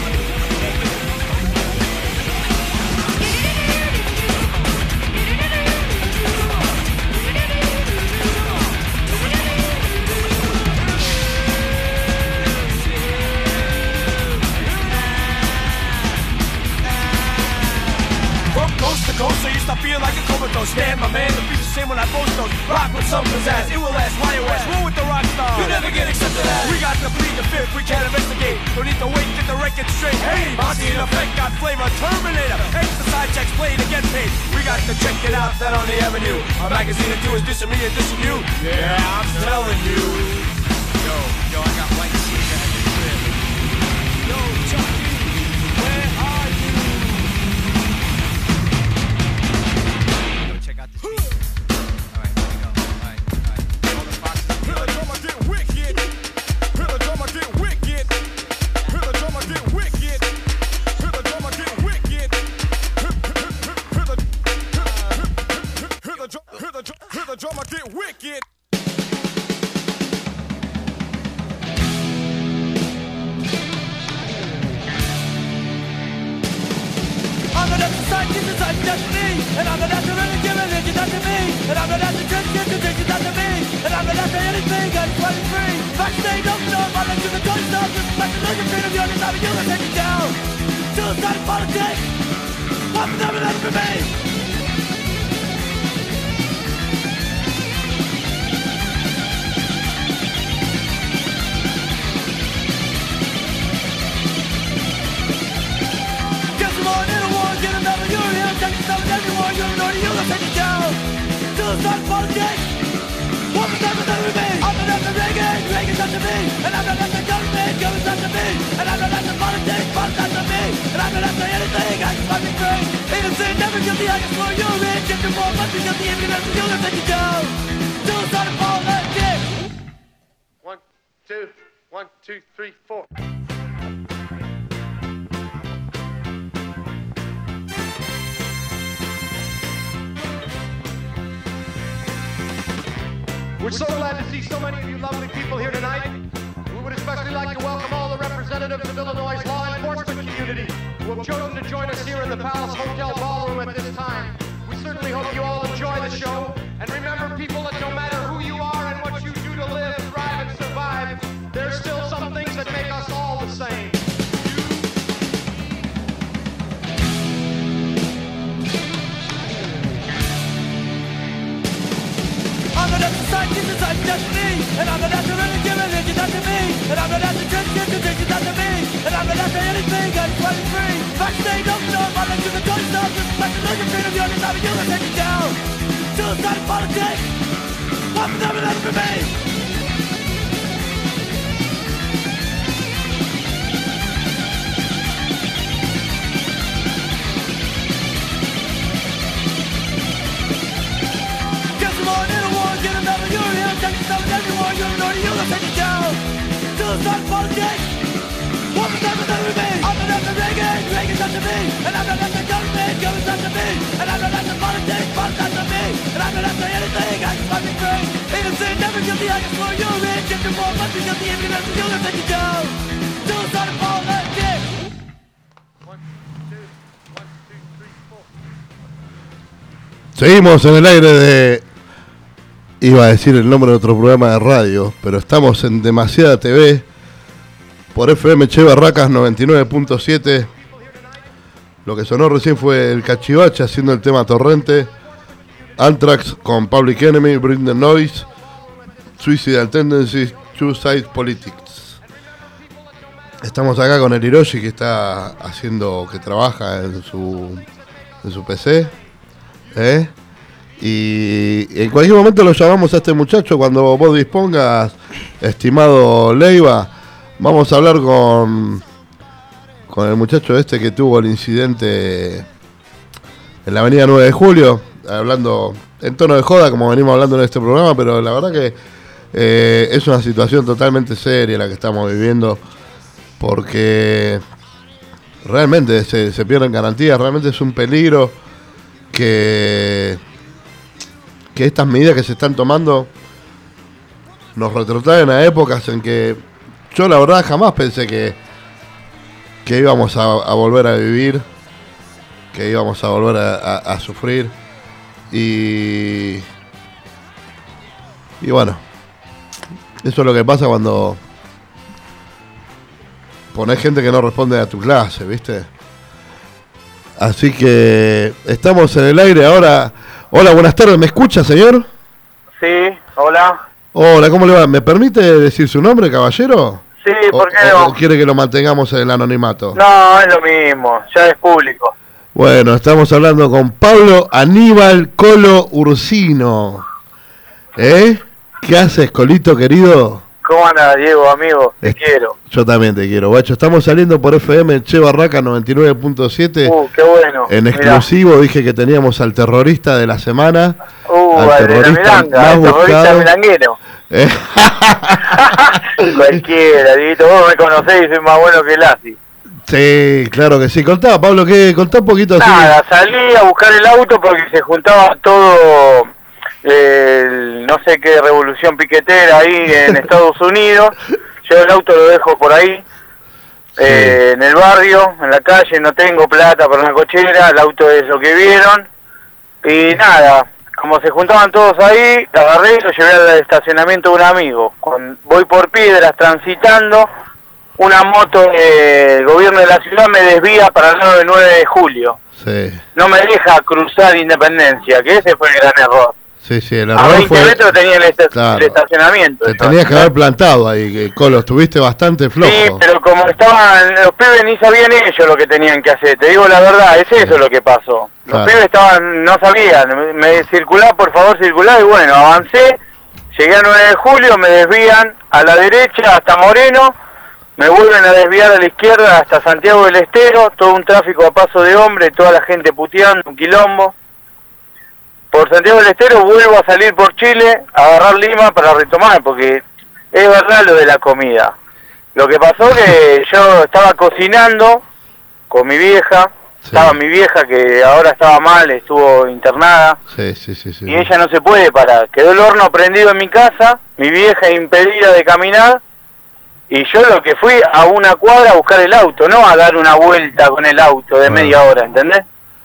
S10: Coast to coast, so you stop feeling like a comatose. Stand, my man, the beat's the same when I boast those. Rock with some pizzazz, it will last, why you ask? Roll with the rock star, you never get accepted as. We got to plead the fifth, we can't investigate. Don't need to wait, get the record straight. Hey, Monty in effect, got flavor, Terminator. Exercise my checks played to get paid. We got to check it out, that on the avenue. Our magazine to do is dissing me and dissing you. Yeah, I'm telling you. Yo, yo, I got white seats at the crib. Yo, Chucky, where are you? Yo, check out this beat. Alright, here we go. Alright, alright. All the boxes. Hear the drummer get wicked. Hear the drummer get wicked. Hear the drummer get wicked. Hear the drummer get wicked. Hear the Hear the, hear the drummer get wicked. I'm the natural scientist inside your destiny, and I'm the natural religion, religion that's to me, and I'm the natural tradition, tradition that's to me, and I'm the natural anything, I'm twenty-three. Backstage, open up, I let you the toy stuff, just like the legend freedom, you're just having you to take it down. Suicide politics, one for them and another for me. Suicide politics, one for them and another for me. I'm the natural Reagan, Reagan's up to me, and I'm the natural government, government's up to me, and I'm the natural politics, politics up to me, and I'm the natural anything, I can fucking free. Innocent, never guilty, I can throw you in, get your more money, guilty, if you're not you'll take it down. Suicide politics.
S11: One, two, one, two, three, four. We're so glad to see so many of you lovely people here tonight. We would especially like to welcome all the representatives of Illinois' law enforcement community who have chosen to join us here in the Palace Hotel Ballroom at this time. We certainly hope you all enjoy the show. And remember, people, that no matter who you are and what you do to live, thrive, and survive, there's still some things that make us all the same.
S10: I'm the natural scientist inside your destiny, and I'm the natural religion, religion that's to me, and I'm the natural tradition, tradition that's to me, and I'm the natural anything, I'm twenty-three. Backstage, open up, I let you the toy stuff, just like the legend freedom, you're just having you to take it down. Suicide politics, one for them and another for me. Suicide politics, one for them and another for me. I'm the natural Reagan, Reagan's up to me, and I'm the natural government, government's up to me, and I'm the natural politics, politics up to me, and I'm the natural anything, I can fucking free. Innocent, never guilty, I can throw you in, get your more money, guilty, if you're not you'll take it down. Suicide politics. One, two, one, two, three, four.
S1: Seguimos en el aire de... Iba a decir el nombre de otro programa de radio, pero estamos en Demasiada T V por F M Che Barracas noventa y nueve punto siete. Lo que sonó recién fue el Cachivache haciendo el tema Torrente, Anthrax con Public Enemy, Bring the Noise, Suicidal Tendencies, Suicide Politics. Estamos acá con el Hiroshi, que está haciendo, que trabaja en su, en su P C, ¿eh? Y en cualquier momento lo llamamos a este muchacho cuando vos dispongas, estimado Leiva. Vamos a hablar con con el muchacho este que tuvo el incidente en la avenida nueve de julio, hablando en tono de joda como venimos hablando en este programa, pero la verdad que eh, es una situación totalmente seria la que estamos viviendo, porque realmente se, se pierden garantías, realmente es un peligro que que estas medidas que se están tomando nos retrotraen a épocas en que yo la verdad jamás pensé que, que íbamos a, a volver a vivir, que íbamos a volver a, a, a sufrir. Y, y bueno, eso es lo que pasa cuando pones gente que no responde a tu clase, ¿viste? Así que estamos en el aire ahora. Hola, buenas tardes, ¿me escucha, señor?
S12: Sí, hola.
S1: Hola, ¿cómo le va? ¿Me permite decir su nombre, caballero?
S12: Sí, ¿por qué
S1: o,
S12: no?
S1: ¿O quiere que lo mantengamos en el anonimato?
S12: No, es lo mismo, ya es público.
S1: Bueno, estamos hablando con Pablo Aníbal Colo Ursino. ¿Eh? ¿Qué haces, Colito, querido?
S12: ¿Cómo andas, Diego, amigo? Te
S1: Es-
S12: quiero.
S1: Yo también te quiero, guacho. Estamos saliendo por F M Che Barraca noventa y nueve punto siete.
S12: Uh, qué bueno.
S1: En
S12: Mirá.
S1: exclusivo dije que teníamos al terrorista de la semana.
S12: Uh,
S1: al
S12: al de la milanga, el terrorista milanguero.
S1: Eh,
S12: Cualquiera, Dieguito, vos me conocés y soy más bueno que Lassi.
S1: sí, claro que sí. Contá, Pablo, ¿qué? Contá un poquito así.
S12: Nada, salí a buscar el auto porque se juntaba todo, eh, el no sé qué revolución piquetera ahí en Estados Unidos. Yo el auto lo dejo por ahí, eh, en el barrio, en la calle, no tengo plata para una cochera, el auto es lo que vieron. Y nada, como se juntaban todos ahí, lo agarré y lo llevé al estacionamiento de un amigo. Con, voy por Piedras transitando, una moto del gobierno de la ciudad me desvía para el lado del nueve de julio.
S1: Sí,
S12: No me deja cruzar Independencia, que ese fue el gran error.
S1: sí, sí. El
S12: A
S1: error
S12: veinte
S1: fue.
S12: metros tenía el, esta-
S1: Claro.
S12: el estacionamiento.
S1: Te
S12: yo,
S1: tenías que
S12: ¿no?
S1: haber plantado ahí, que, Colo. Estuviste bastante flojo.
S12: Sí, pero como estaban, los pibes ni sabían ellos lo que tenían que hacer. Te digo la verdad, es eso lo que pasó. Los
S1: Claro.
S12: pibes estaban, no sabían. Me, me circulá, por favor, circulá. Y bueno, avancé. Llegué a nueve de julio, me desvían a la derecha hasta Moreno. Me vuelven a desviar a la izquierda hasta Santiago del Estero. Todo un tráfico a paso de hombre, toda la gente puteando, un quilombo. Por Santiago del Estero vuelvo a salir por Chile, a agarrar Lima para retomar, porque es verdad lo de la comida. Lo que pasó que yo estaba cocinando con mi vieja, estaba mi vieja que ahora estaba mal, estuvo internada,
S1: Sí, sí, sí, sí.
S12: y ella no se puede parar. Quedó el horno prendido en mi casa, mi vieja impedida de caminar, y yo lo que fui a una cuadra a buscar el auto, no a dar una vuelta con el auto de media hora, ¿entendés?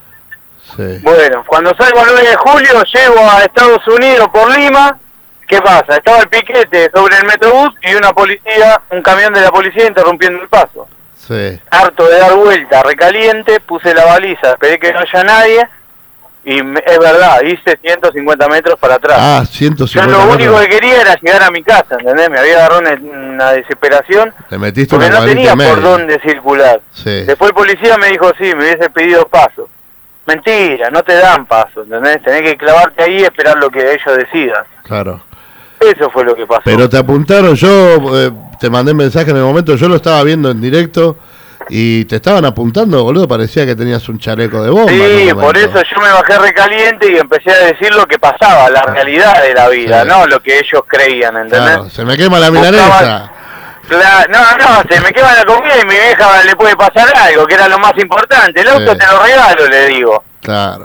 S1: Sí.
S12: Bueno, cuando salgo el nueve de julio, llego a Estados Unidos por Lima. ¿Qué pasa? Estaba el piquete sobre el Metrobús y una policía, un camión de la policía interrumpiendo el paso.
S1: Sí.
S12: Harto de dar vuelta, recaliente, puse la baliza, esperé que no haya nadie y me- es verdad, hice ciento cincuenta metros para atrás.
S1: Ah, ciento
S12: Yo
S1: cincuenta
S12: lo único
S1: metros.
S12: que quería era llegar a mi casa, ¿entendés? Me había agarrado una, una desesperación
S1: Te metiste
S12: porque
S1: una
S12: no
S1: cuadrita
S12: tenía
S1: y media.
S12: por dónde circular.
S1: Sí.
S12: Después el policía me dijo, sí, me hubiese pedido paso. Mentira, no te dan paso, ¿entendés? Tenés que clavarte ahí y esperar lo que ellos decidan.
S1: Claro.
S12: Eso fue lo que pasó.
S1: Pero te apuntaron, yo eh, te mandé mensaje en el momento, yo lo estaba viendo en directo y te estaban apuntando, boludo, parecía que tenías un chaleco de bomba. en
S12: Sí,
S1: un
S12: por
S1: momento.
S12: eso yo me bajé recaliente y empecé a decir lo que pasaba, la realidad de la vida,
S1: Sí.
S12: no lo que ellos creían, ¿entendés?
S1: Claro, se me quema la
S12: Buscaba-
S1: milanesa.
S12: Cla- no, no, se me quema la comida y mi vieja le puede pasar algo, que era lo más importante. El auto
S1: Sí.
S12: te lo regalo, le digo.
S1: Claro.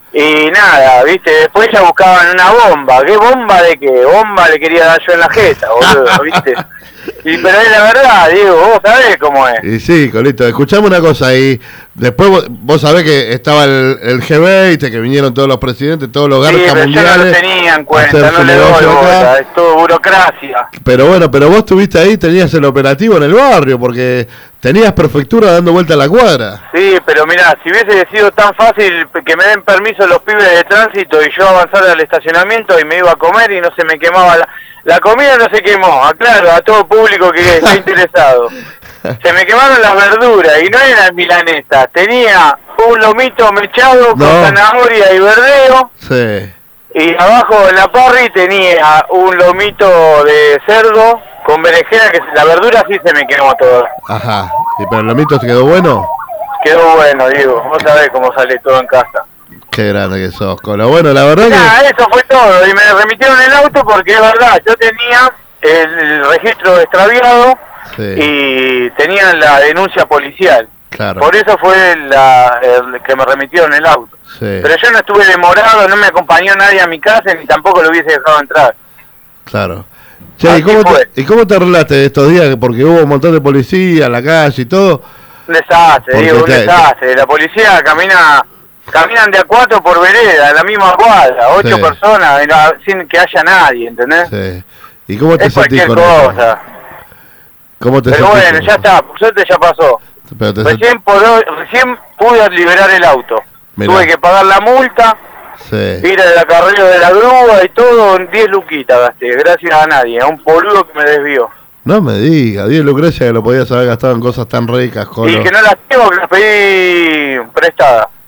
S12: Y nada, viste, después ya buscaban una bomba. ¿Qué bomba de qué? Bomba le quería dar yo en la jeta, boludo, viste. Y pero es la verdad, Diego, vos sabés cómo es.
S1: Y sí, Colito, escuchame una cosa y después vos, vos sabés que estaba el, el G veinte, que vinieron todos los presidentes, todos los
S12: Sí,
S1: garcas
S12: pero yo no
S1: mundiales.
S12: lo tenía en
S1: a
S12: cuenta,
S1: hacer
S12: no
S1: su
S12: le doy
S1: negocio acá.
S12: bola, es todo burocracia.
S1: Pero bueno, pero vos estuviste ahí, tenías el operativo en el barrio, porque tenías prefectura dando vuelta a la cuadra.
S12: Sí, pero mirá, si hubiese sido tan fácil que me den permiso los pibes de tránsito y yo avanzar al estacionamiento y me iba a comer y no se me quemaba la... La comida no se quemó, aclaro a todo público que esté interesado. Se me quemaron las verduras y no eran milanesas, tenía un lomito mechado con
S1: No.
S12: zanahoria y verdeo
S1: Sí.
S12: y abajo en la parry tenía un lomito de cerdo con berenjena, que la verdura sí se me quemó todo.
S1: Ajá. ¿Y pero el lomito te quedó bueno?
S12: Quedó bueno, Diego, vos sabés cómo sale todo en casa.
S1: Qué grande que sos, Colo. Bueno, la verdad
S12: Nada,
S1: que...
S12: eso fue todo. Y me remitieron el auto porque es verdad, yo tenía el, el registro extraviado
S1: Sí,
S12: y tenía la denuncia policial.
S1: claro.
S12: Por eso fue la, el que me remitieron el auto.
S1: Sí,
S12: Pero yo no estuve demorado, no me acompañó nadie a mi casa ni tampoco lo hubiese dejado entrar.
S1: claro. Che, ¿y
S12: Así
S1: cómo,
S12: fue.
S1: te, ¿y cómo te arreglaste de estos días? Porque hubo un montón de policía en la calle y todo.
S12: Un desastre,
S1: Porque
S12: digo, un
S1: te-
S12: desastre. La policía camina... Caminan de a cuatro por vereda, en la misma cuadra, ocho
S1: Sí.
S12: personas, y no- sin que haya nadie, ¿entendés?
S1: Sí. ¿Y cómo te
S12: Es
S1: sentís
S12: cualquier
S1: con eso?
S12: cosa.
S1: ¿Cómo te
S12: Pero
S1: sentís
S12: bueno,
S1: con
S12: ya
S1: eso?
S12: está, por suerte ya pasó.
S1: Pero te
S12: Recién, por hoy- recién pude liberar el auto.
S1: Mirá.
S12: Tuve que pagar la multa,
S1: sent-
S12: ir al acarreo de la grúa y todo, en diez luquitas gasté, gracias a nadie, a un boludo que me desvió.
S1: No me digas, diez Lucrecia, que lo podías haber gastado en cosas tan ricas, Colo.
S12: Y que no las tengo, que las pedí prestadas.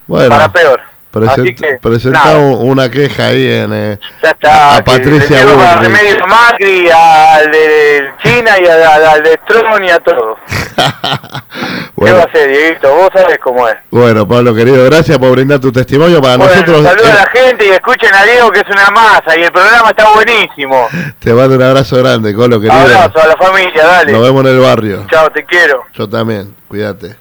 S1: Bueno,
S12: para peor.
S1: Present,
S12: Así que,
S1: presentamos una queja ahí en eh,
S12: ya está,
S1: a Patricia
S12: Bullrich. A Remedio Macri, al de China y al, al de Tron y a todo.
S1: Bueno.
S12: ¿Qué va a ser, Dieguito? Vos sabés cómo es.
S1: Bueno, Pablo querido, gracias por brindar tu testimonio para
S12: Bueno,
S1: nosotros.
S12: saludos
S1: eh,
S12: a la gente y escuchen a Diego, que es una masa y el programa está buenísimo.
S1: Te mando un abrazo grande, Colo querido.
S12: Abrazo a la familia, dale.
S1: Nos vemos en el barrio.
S12: Chao, te quiero.
S1: Yo también, cuídate.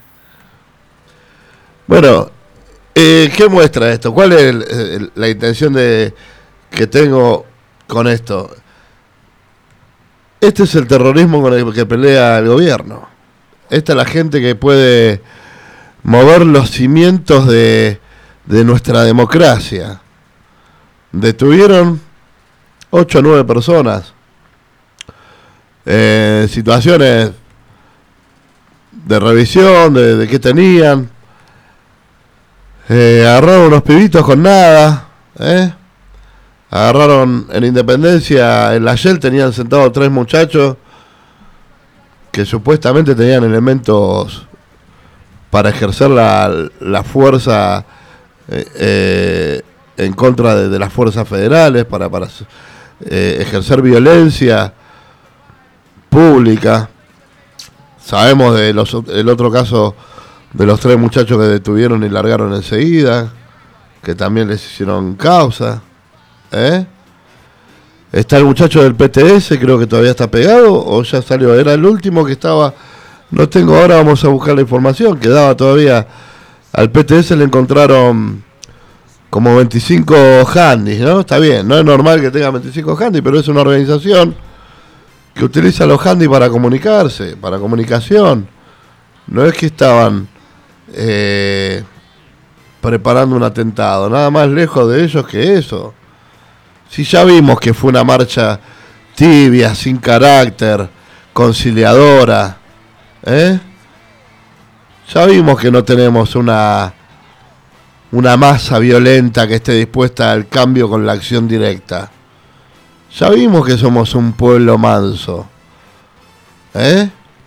S1: Bueno, eh, ¿qué muestra esto? ¿Cuál es el, el, la intención de que tengo con esto? Este es el terrorismo con el que pelea el gobierno. Esta es la gente que puede mover los cimientos de, de nuestra democracia. Detuvieron ocho o nueve personas en situaciones de revisión, de, de qué tenían. Eh, agarraron unos pibitos con nada, ¿eh? Agarraron en Independencia, en la Shell tenían sentados tres muchachos que supuestamente tenían elementos para ejercer la, la fuerza eh, eh, en contra de, de las fuerzas federales, para, para eh, ejercer violencia pública. Sabemos de los, el otro caso de los tres muchachos que detuvieron y largaron enseguida, que también les hicieron causa. ¿Eh? Está el muchacho del P T S, creo que todavía está pegado, o ya salió, era el último que estaba, no tengo ahora, vamos a buscar la información, quedaba todavía, al P T S le encontraron como veinticinco handys, ¿no? Está bien, no es normal que tenga veinticinco handys, pero es una organización que utiliza los handys para comunicarse, para comunicación, no es que estaban eh, preparando un atentado, nada más lejos de ellos que eso. Si ya vimos que fue una marcha tibia, sin carácter, conciliadora, ¿eh? Ya vimos que no tenemos una, una masa violenta que esté dispuesta al cambio con la acción directa. Ya vimos que somos un pueblo manso, ¿eh?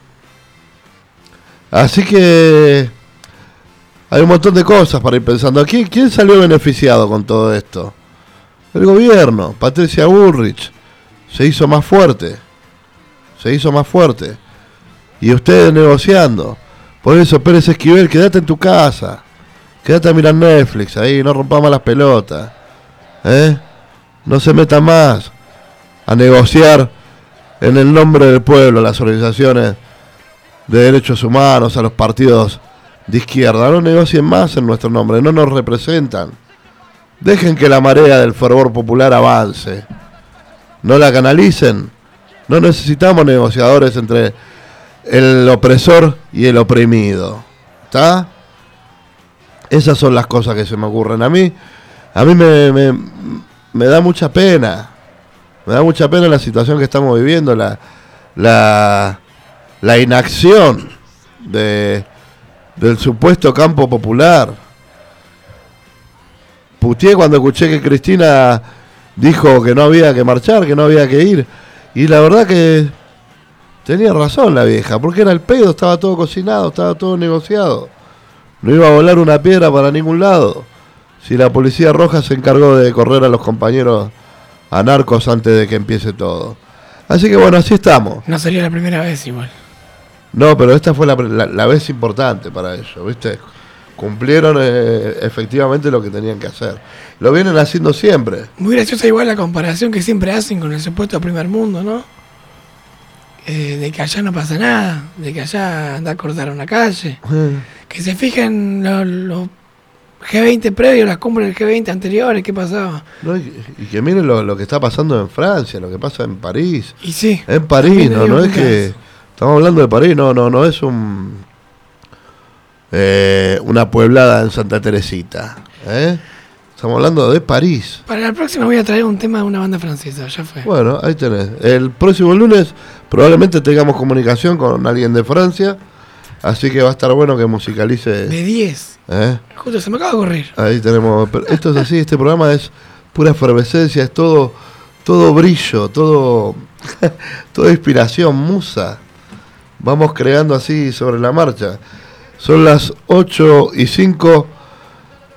S1: Así que hay un montón de cosas para ir pensando. ¿Quién, quién salió beneficiado con todo esto? El gobierno. Patricia Bullrich se hizo más fuerte, se hizo más fuerte, y ustedes negociando. Por eso, Pérez Esquivel, quédate en tu casa, quédate a mirar Netflix ahí, no rompamos las pelotas, ¿eh? No se metan más a negociar en el nombre del pueblo, las organizaciones de derechos humanos, a los partidos de izquierda. No negocien más en nuestro nombre, no nos representan. Dejen que la marea del fervor popular avance. No la canalicen. No necesitamos negociadores entre el opresor y el oprimido. ¿Está? Esas son las cosas que se me ocurren. A mí, a mí me, me, me da mucha pena. Me da mucha pena la situación que estamos viviendo, la, la, la inacción de, del supuesto campo popular. Putié cuando escuché que Cristina dijo que no había que marchar, que no había que ir. Y la verdad que tenía razón la vieja, porque era el pedo, estaba todo cocinado, estaba todo negociado. No iba a volar una piedra para ningún lado. Si la policía roja se encargó de correr a los compañeros anarcos antes de que empiece todo. Así que bueno, así estamos.
S8: No sería la primera vez igual.
S1: No, pero esta fue la, la, la vez importante para ellos, ¿viste? Cumplieron eh, efectivamente lo que tenían que hacer. Lo vienen haciendo siempre.
S8: Muy graciosa igual la comparación que siempre hacen con el supuesto primer mundo, ¿no? Eh, de que allá no pasa nada, de que allá anda a cortar una calle. Que se fijen los lo G veinte previos, las cumbres del G veinte anteriores, ¿qué pasaba?
S1: No, y, y que miren lo, lo que está pasando en Francia, lo que pasa en París.
S8: Y sí.
S1: En París, no, no es que... Estamos hablando de París, no, no, no es un... Eh, una pueblada en Santa Teresita, ¿eh? Estamos hablando de París.
S8: Para la próxima voy a traer un tema de una banda francesa, ya fue.
S1: Bueno, ahí tenés. El próximo lunes probablemente tengamos comunicación con alguien de Francia, así que va a estar bueno que musicalice.
S8: De diez.
S1: ¿Eh?
S8: Justo se me acaba de ocurrir.
S1: Ahí tenemos. Esto es así, este programa es pura efervescencia, es todo, todo brillo, todo, toda inspiración, musa. Vamos creando así sobre la marcha. Son las ocho y cinco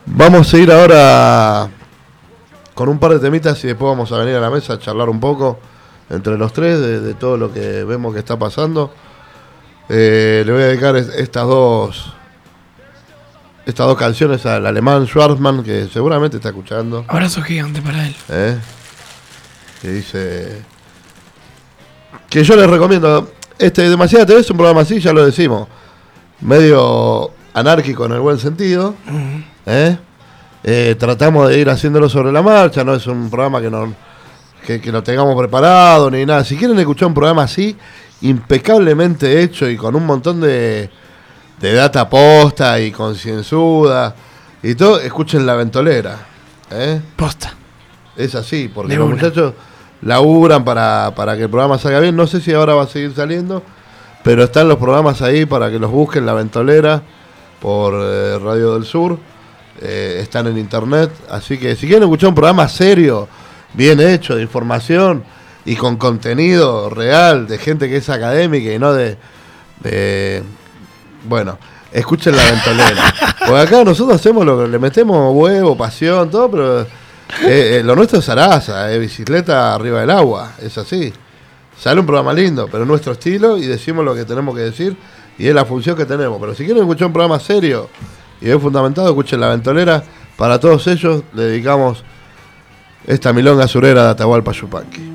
S1: Vamos a ir ahora con un par de temitas y después vamos a venir a la mesa a charlar un poco entre los tres de, de todo lo que vemos que está pasando. Eh, le voy a dedicar estas dos estas dos canciones al alemán Schwarzman, que seguramente está escuchando.
S8: Abrazo gigante para él.
S1: ¿Eh? Que dice que yo les recomiendo este Demasiada T V, es un programa así, ya lo decimos, medio anárquico en el buen sentido. Uh-huh. ¿Eh? Eh, tratamos de ir haciéndolo sobre la marcha, no es un programa que no que, que lo tengamos preparado ni nada. Si quieren escuchar un programa así, impecablemente hecho y con un montón de, de data posta y concienzuda y todo, escuchen La Ventolera. ¿Eh?
S8: Posta.
S1: Es así, porque
S8: De
S1: los
S8: una.
S1: muchachos laburan para, para que el programa salga bien. No sé si ahora va a seguir saliendo, pero están los programas ahí para que los busquen. La Ventolera por eh, Radio del Sur. Eh, están en internet, así que si quieren escuchar un programa serio, bien hecho, de información y con contenido real, de gente que es académica y no de, de bueno, escuchen La Ventolera. Porque acá nosotros hacemos lo que le metemos huevo, pasión, todo, pero eh, eh, lo nuestro es zaraza, eh, bicicleta arriba del agua, es así. Sale un programa lindo, pero nuestro estilo y decimos lo que tenemos que decir y es la función que tenemos. Pero si quieren escuchar un programa serio y bien fundamentado, escuchen La Ventolera. Para todos ellos le dedicamos esta milonga surera de Atahualpa Yupanqui.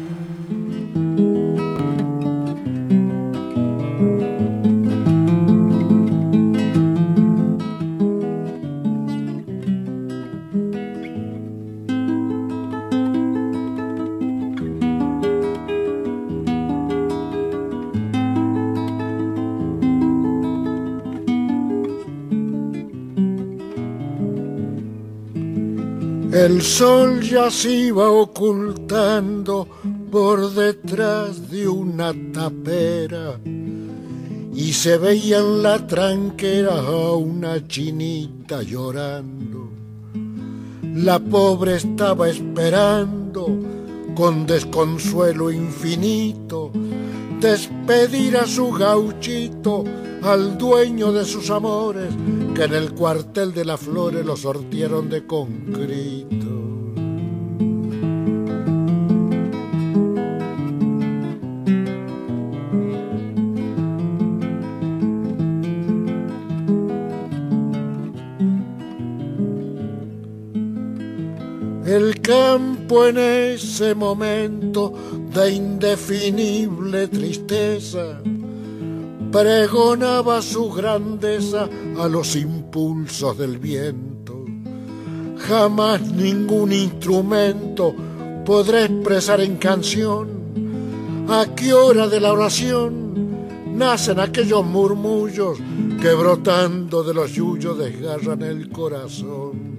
S13: El sol ya se iba ocultando por detrás de una tapera y se veía en la tranquera a una chinita llorando. La pobre estaba esperando con desconsuelo infinito despedir a su gauchito, al dueño de sus amores, que en el cuartel de las flores lo sortieron de concreto. El campo en ese momento de indefinible tristeza pregonaba su grandeza a los impulsos del viento. Jamás ningún instrumento podrá expresar en canción a qué hora de la oración nacen aquellos murmullos que brotando de los yuyos desgarran el corazón.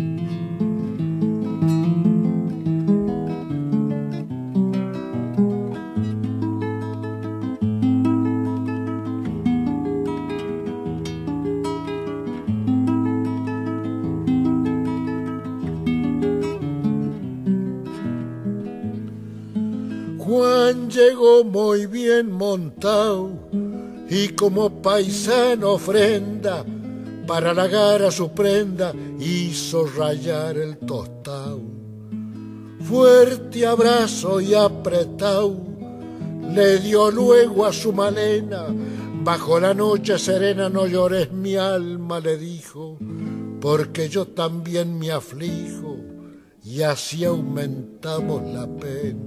S13: Juan llegó muy bien montado y como paisano ofrenda para halagar a su prenda hizo rayar el tostado. Fuerte abrazo y apretado le dio luego a su Malena. Bajo la noche serena no llores mi alma, le dijo, porque yo también me aflijo y así aumentamos la pena.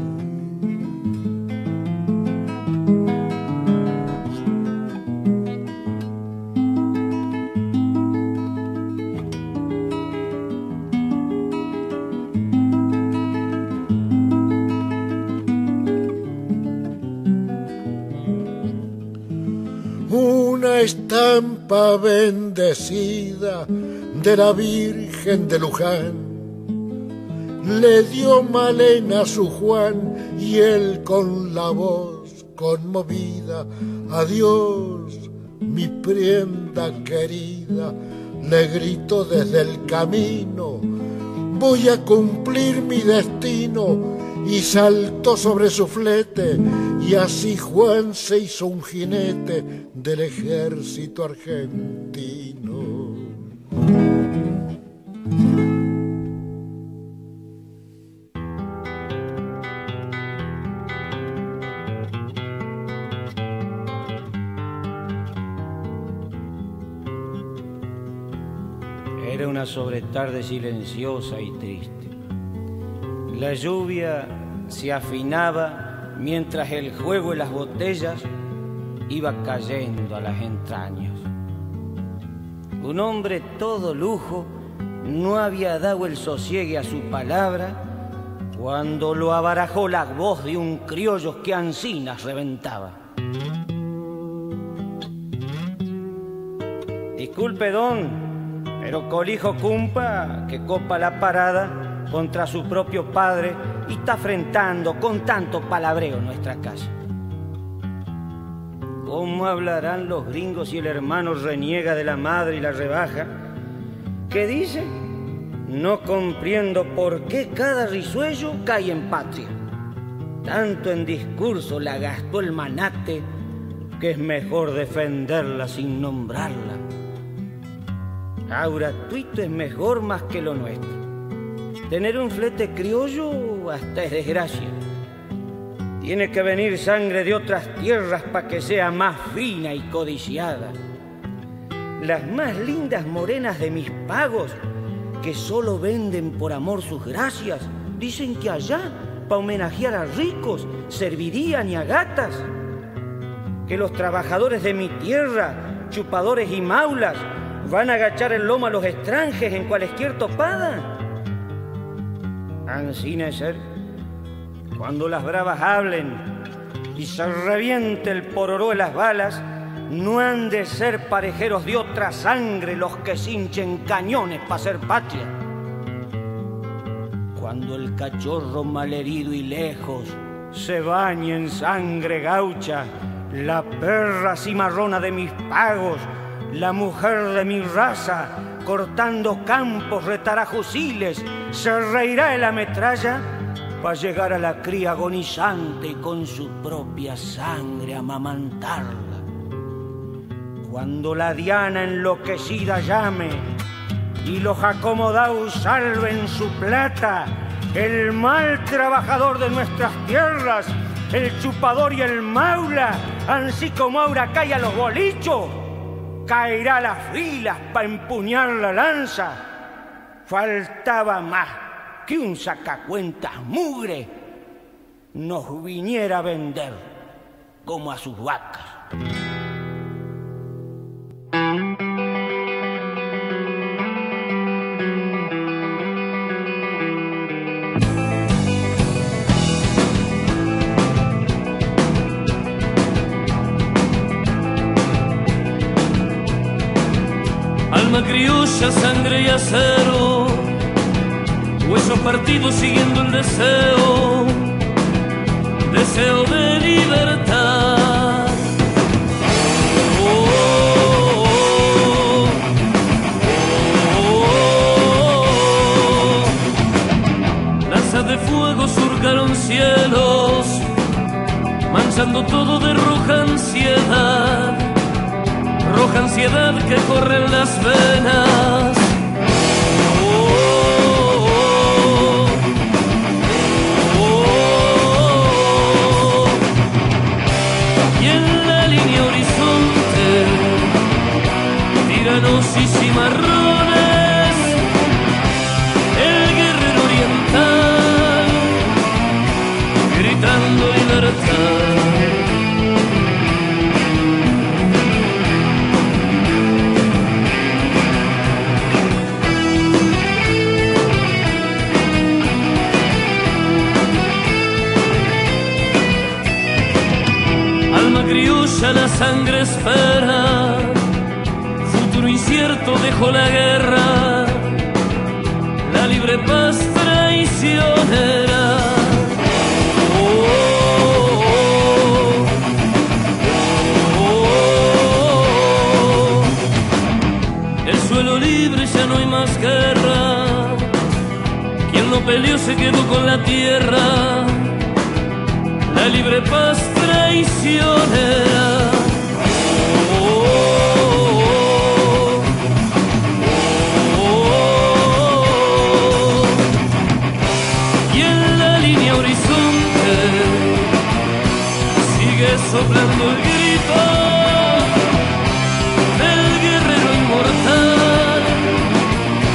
S13: Una estampa bendecida de la Virgen de Luján le dio Malena a su Juan y él con la voz conmovida, adiós mi prenda querida, le gritó desde el camino, voy a cumplir mi destino, y saltó sobre su flete y así Juan se hizo un jinete del ejército argentino.
S14: Era una sobretarde silenciosa y triste. La lluvia se afinaba mientras el juego de las botellas iba cayendo a las entrañas. Un hombre todo lujo no había dado el sosiegue a su palabra cuando lo abarajó la voz de un criollo que ancinas reventaba. Disculpe, don, pero colijo cumpa que copa la parada contra su propio padre y está afrentando con tanto palabreo nuestra casa. ¿Cómo hablarán los gringos si el hermano reniega de la madre y la rebaja? ¿Qué dice? No comprendo por qué cada risueño cae en patria. Tanto en discurso la gastó el manate que es mejor defenderla sin nombrarla. Ahora, tuito es mejor más que lo nuestro. Tener un flete criollo hasta es desgracia. Tiene que venir sangre de otras tierras para que sea más fina y codiciada. Las más lindas morenas de mis pagos, que solo venden por amor sus gracias, dicen que allá, para homenajear a ricos, servirían y a gatas. Que los trabajadores de mi tierra, chupadores y maulas, van a agachar el lomo a los extranjes en cualesquier topada. Ansí ser, cuando las bravas hablen y se reviente el pororó de las balas, no han de ser parejeros de otra sangre los que cinchen cañones para ser patria. Cuando el cachorro malherido y lejos se bañe en sangre gaucha, la perra cimarrona de mis pagos, la mujer de mi raza, cortando campos retará fusiles, se reirá de la metralla para llegar a la cría agonizante y con su propia sangre amamantarla. Cuando la diana enloquecida llame y los acomodados salven su plata, el mal trabajador de nuestras tierras, el chupador y el maula, así como ahora cae a los bolichos, caerá a las filas para empuñar la lanza. Faltaba más que un sacacuentas mugre nos viniera a vender como a sus vacas.
S15: Alma criolla, sangre y acero, huesos partidos siguiendo el deseo, deseo de libertad. Oh, oh, oh, oh. Lanzas de fuego surcaron cielos, manchando todo de roja ansiedad. Roja ansiedad que corre en las venas. Oh, oh, oh, oh. Y en la línea horizonte, tiranos y cimarrones, el guerrero oriental, gritando libertad. Criolla, la sangre espera, futuro incierto dejó la guerra, la libre paz traicionera. Oh, oh, oh, oh. El suelo libre, ya no hay más guerra, quien no peleó se quedó con la tierra. La libre paz traicionera. Oh, oh, oh, oh. Y en la línea horizonte sigue soplando el grito del guerrero inmortal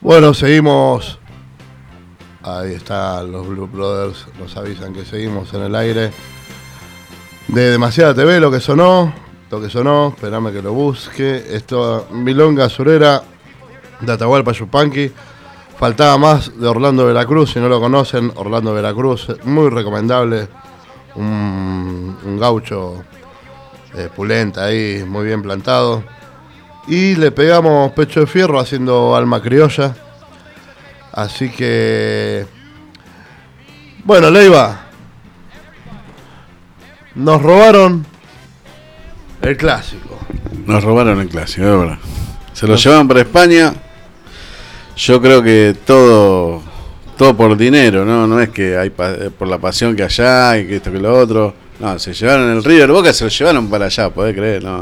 S1: Bueno, seguimos. Ahí están los Blue Brothers, nos avisan que seguimos en el aire. De Demasiada T V, lo que sonó, lo que sonó, esperame que lo busque. Esto, Milonga Surera, de Atahualpa Yupanqui. Faltaba más de Orlando Veracruz, si no lo conocen, Orlando Veracruz, muy recomendable. Un, un gaucho eh, pulenta ahí, muy bien plantado. Y le pegamos Pecho de Fierro haciendo Alma Criolla. Así que... Bueno, Leiva. Nos robaron el clásico.
S6: Nos robaron el clásico, es verdad. Se lo llevaron para España. Yo creo que todo todo por dinero, ¿no? No es que hay pa- por la pasión que allá y que esto que lo otro. No, se llevaron el River Boca, se lo llevaron para allá, podés creer, ¿no?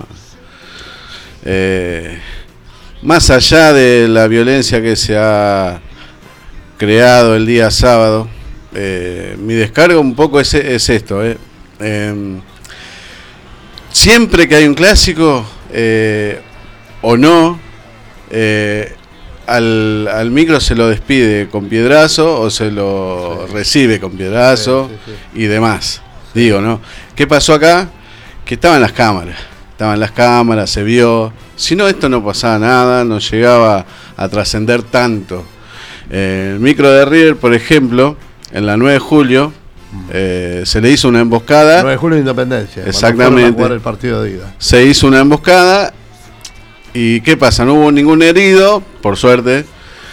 S6: Eh, más allá de la violencia que se ha creado el día sábado, eh, mi descargo un poco es, es esto, eh. Eh, siempre que hay un clásico, eh, o no, eh, al, al micro se lo despide con piedrazo o se lo sí. recibe con piedrazo sí, sí, sí. y demás. Sí. Digo, ¿no? ¿Qué pasó acá? Que estaban las cámaras. Estaban las cámaras, se vio. Si no, esto no pasaba nada, no llegaba a trascender tanto. Eh, el micro de River, por ejemplo, en la nueve de julio, eh, se le hizo una emboscada.
S1: nueve de julio de Independencia.
S6: Exactamente.
S1: A jugar el partido de ida.
S6: Se hizo una emboscada. ¿Y qué pasa? No hubo ningún herido, por suerte.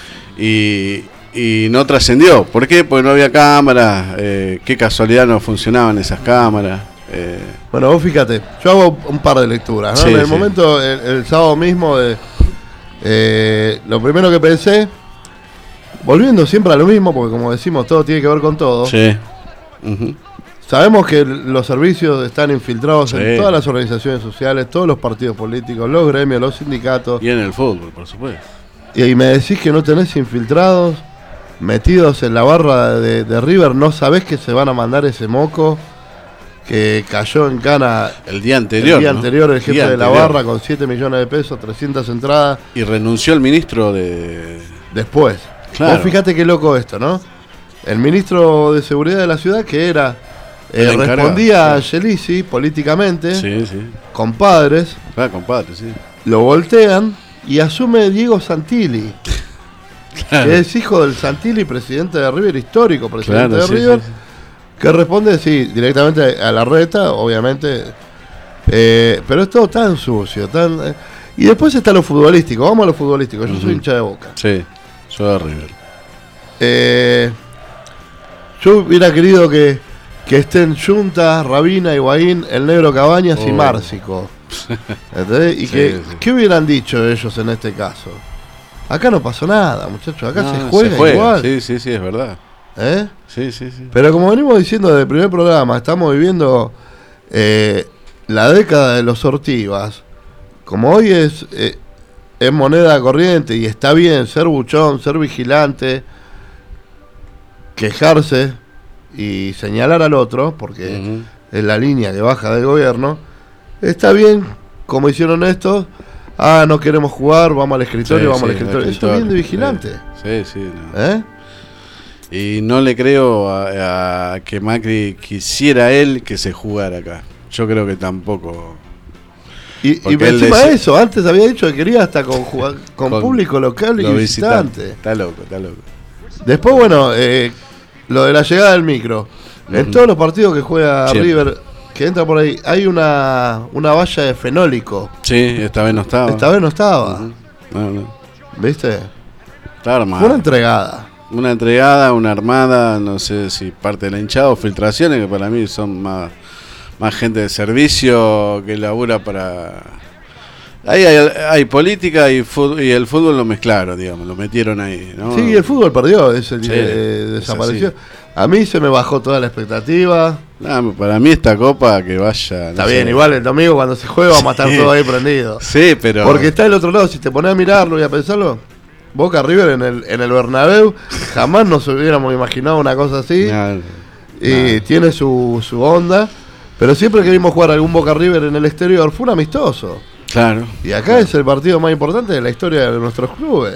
S6: Y, y no trascendió. ¿Por qué? Porque no había cámaras. Eh, qué casualidad no funcionaban esas cámaras. Eh,
S1: bueno, vos fíjate, yo hago un par de lecturas, ¿no?
S6: Sí,
S1: en el
S6: sí.
S1: momento, el, el sábado mismo, de, eh, lo primero que pensé, volviendo siempre a lo mismo, porque como decimos, todo tiene que ver con todo.
S6: Sí. Uh-huh.
S1: Sabemos que los servicios están infiltrados
S6: Sí.
S1: en todas las organizaciones sociales, todos los partidos políticos, los gremios, los sindicatos.
S6: Y en el fútbol, por supuesto.
S1: Y, y me decís que no tenés infiltrados, metidos en la barra de, de River, no sabés que se van a mandar ese moco que cayó en cana
S6: el día anterior.
S1: El día
S6: ¿no?
S1: anterior, el jefe
S6: día
S1: de la
S6: anterior.
S1: barra con siete millones de pesos, trescientas entradas.
S6: Y renunció el ministro de...
S1: Después.
S6: Claro.
S1: Vos fíjate qué loco esto, ¿no? El ministro de Seguridad de la ciudad, que era... Eh, respondía a Gelisi políticamente,
S6: sí, sí.
S1: compadres,
S6: ah, compadre, sí.
S1: lo voltean y asume Diego Santilli, claro. que es hijo del Santilli, presidente de River, histórico presidente
S6: claro,
S1: de
S6: sí,
S1: River,
S6: sí, sí.
S1: que responde, sí, directamente a la reta, obviamente, eh, pero es todo tan sucio, tan... Eh, y después está lo futbolístico, vamos a lo futbolístico, yo uh-huh. soy hincha de Boca.
S6: Sí, yo de River.
S1: Eh, yo hubiera querido que que estén Junta, Rabina, Higuaín, el Negro Cabañas oh. y Márcico. ¿Entendés? Y sí, que, sí. ¿qué hubieran dicho ellos en este caso? Acá no pasó nada, muchachos, acá no, se, juega se juega igual.
S6: Sí, sí, sí, es verdad.
S1: ¿Eh?
S6: Sí, sí, sí.
S1: Pero como venimos diciendo desde el primer programa, estamos viviendo eh, la década de los Ortivas. Como hoy es, eh, es moneda corriente y está bien ser buchón, ser vigilante, quejarse y señalar al otro, porque uh-huh. es la línea que baja del gobierno, está bien, como hicieron estos, ah, no queremos jugar, vamos al escritorio,
S6: sí,
S1: vamos
S6: sí,
S1: al escritorio, eso es bien de vigilante.
S6: Sí, sí. No.
S1: ¿Eh?
S6: Y no le creo a, a que Macri quisiera él que se jugara acá. Yo creo que tampoco.
S1: Y, y encima de eso, antes había dicho que quería hasta con, jugar, con, con público local y visitante. visitante.
S6: Está loco, está loco.
S1: Después, bueno, eh, lo de la llegada del micro. Uh-huh. En todos los partidos que juega Siempre. River, que entra por ahí, hay una, una valla de fenólico.
S6: Sí, esta vez no estaba.
S1: Esta vez no estaba.
S6: Uh-huh. No, no.
S1: ¿Viste?
S6: Está armada.
S1: Fue una entregada.
S6: Una entregada, una armada, no sé si parte de la hinchada o filtraciones, que para mí son más, más gente de servicio que labura para... Ahí hay, hay política y, fútbol, y el fútbol lo mezclaron, digamos, lo metieron ahí, ¿no?
S1: Sí, el fútbol perdió, ese sí, eh, desapareció. A mí se me bajó toda la expectativa.
S6: No, para mí esta copa que vaya...
S1: Está
S6: no
S1: bien,
S6: sé.
S1: Igual el domingo cuando se juega vamos a estar todos ahí prendidos.
S6: Sí, pero...
S1: Porque está el otro lado, si te pones a mirarlo y a pensarlo, Boca River en el, en el Bernabéu, jamás nos hubiéramos imaginado una cosa así. No, y no. Tiene su, su onda, pero siempre que vimos jugar algún Boca River en el exterior fue un amistoso.
S6: Claro.
S1: Y acá
S6: claro.
S1: es el partido más importante de la historia de nuestros clubes.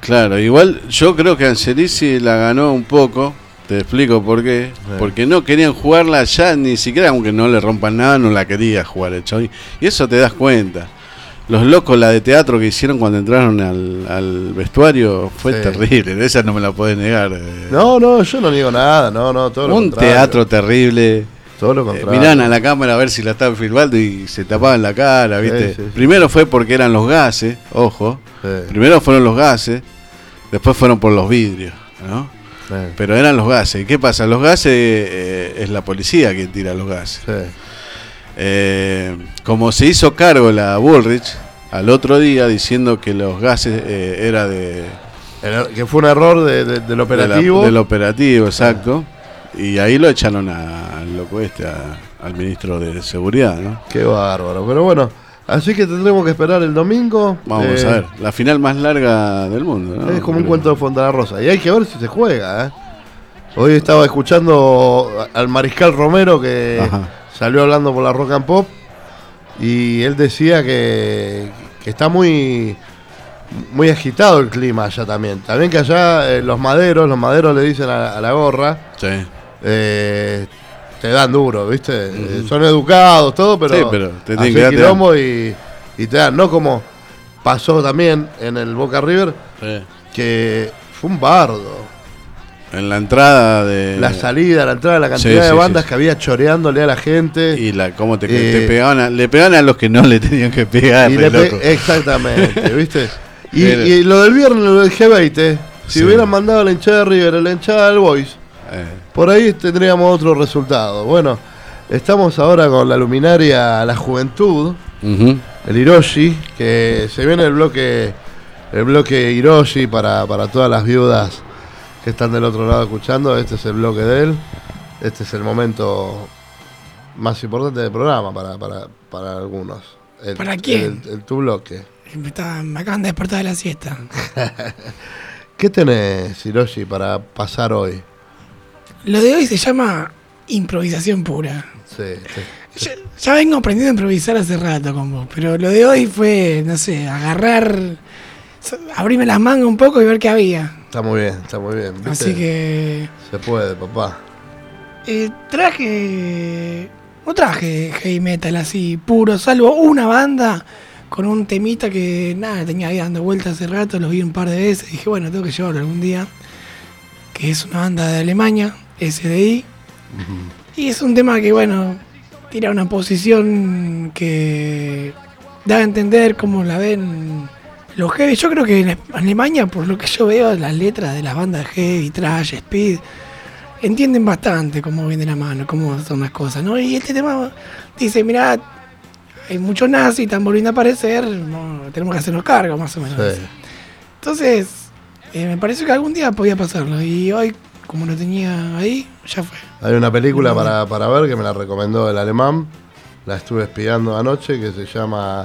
S6: Claro, igual yo creo que Angelici la ganó un poco. Te explico por qué. Sí. Porque no querían jugarla ya, ni siquiera aunque no le rompan nada, no la quería jugar el Chavo. Y eso te das cuenta. Los locos, la de teatro que hicieron cuando entraron al, al vestuario, fue sí. terrible. Esa no me la podés negar.
S1: No, no, yo no niego nada. No, no, todo lo
S6: Un
S1: contrario.
S6: teatro terrible.
S1: Todo lo contrario.
S6: Eh, miraban a la cámara a ver si la estaban filmando y se tapaban la cara, ¿viste?
S1: Sí, sí, sí.
S6: Primero fue porque eran los gases, ojo. Sí. Primero fueron los gases, después fueron por los vidrios, ¿no? Sí. Pero eran los gases. ¿Y qué pasa? Los gases eh, es la policía quien tira los gases. Sí. Eh, como se hizo cargo la Bullrich al otro día diciendo que los gases eh, era de...
S1: El, que fue un error de, de, del operativo.
S6: De la, del operativo, exacto. Ah. Y ahí lo echaron al loco este, a, al ministro de Seguridad, ¿no?
S1: Qué bárbaro. Pero bueno, así que tendremos que esperar el domingo.
S6: Vamos
S1: eh,
S6: a ver, la final más larga del mundo, ¿no?
S1: Es como un cuento de Fontana Rosa. Y hay que ver si se juega, ¿eh? Hoy estaba escuchando al Mariscal Romero que Ajá. salió hablando por la Rock and Pop. Y él decía que, que está muy... muy agitado el clima allá también. También que allá eh, los maderos, los maderos le dicen a, a la gorra,
S6: sí.
S1: eh, te dan duro, ¿viste? Uh-huh. Eh, son educados, todo, pero,
S6: sí, pero te
S1: hacen
S6: que
S1: quilombo y, y te dan, no como pasó también en el Boca River,
S6: sí.
S1: que fue un bardo.
S6: En la entrada de...
S1: La salida, la entrada, la cantidad sí, de
S6: sí,
S1: bandas
S6: sí.
S1: que había choreándole a la gente.
S6: Y la cómo te, eh, te pegaban a, le pegaban a los que no le tenían que pegar.
S1: Y le pe- exactamente, ¿viste? Y, y lo del viernes, lo del G veinte, si sí. hubieran mandado a la hinchada de River, a la hinchada del Boys, eh. por ahí tendríamos otro resultado. Bueno, estamos ahora con la luminaria La Juventud,
S6: uh-huh.
S1: el Hiroshi, que se viene el bloque el bloque Hiroshi para, para todas las viudas que están del otro lado escuchando. Este es el bloque de él. Este es el momento más importante del programa para, para, para algunos. El,
S8: ¿Para quién?
S1: El, el, tu bloque.
S8: Me, está, me acaban de despertar de la siesta.
S1: ¿Qué tenés, Hiroshi, para pasar hoy?
S8: Lo de hoy se llama improvisación pura.
S1: Sí, sí.
S8: Ya, ya vengo aprendiendo a improvisar hace rato con vos, pero lo de hoy fue, no sé, agarrar, abrirme las mangas un poco y ver qué había.
S1: Está muy bien, está muy bien. ¿Viste?
S8: Así que...
S1: Se puede, papá.
S8: Eh, traje... No traje heavy metal así, puro, salvo una banda con un temita que, nada, tenía ahí dando vueltas hace rato, lo vi un par de veces, dije, bueno, tengo que llevarlo algún día, que es una banda de Alemania, S D I, uh-huh. y es un tema que, bueno, tira una posición que da a entender cómo la ven los heavy. Yo creo que en Alemania, por lo que yo veo, las letras de las bandas heavy, trash, speed, entienden bastante cómo viene la mano, cómo son las cosas, ¿no? Y este tema dice, mirá, hay muchos nazis, están volviendo a aparecer, no, tenemos que hacernos cargo, más o menos. Sí. Entonces, eh, me pareció que algún día podía pasarlo, y hoy, como lo tenía ahí, ya fue.
S1: Hay una película para, para ver que me la recomendó el alemán, la estuve espiando anoche, que se llama,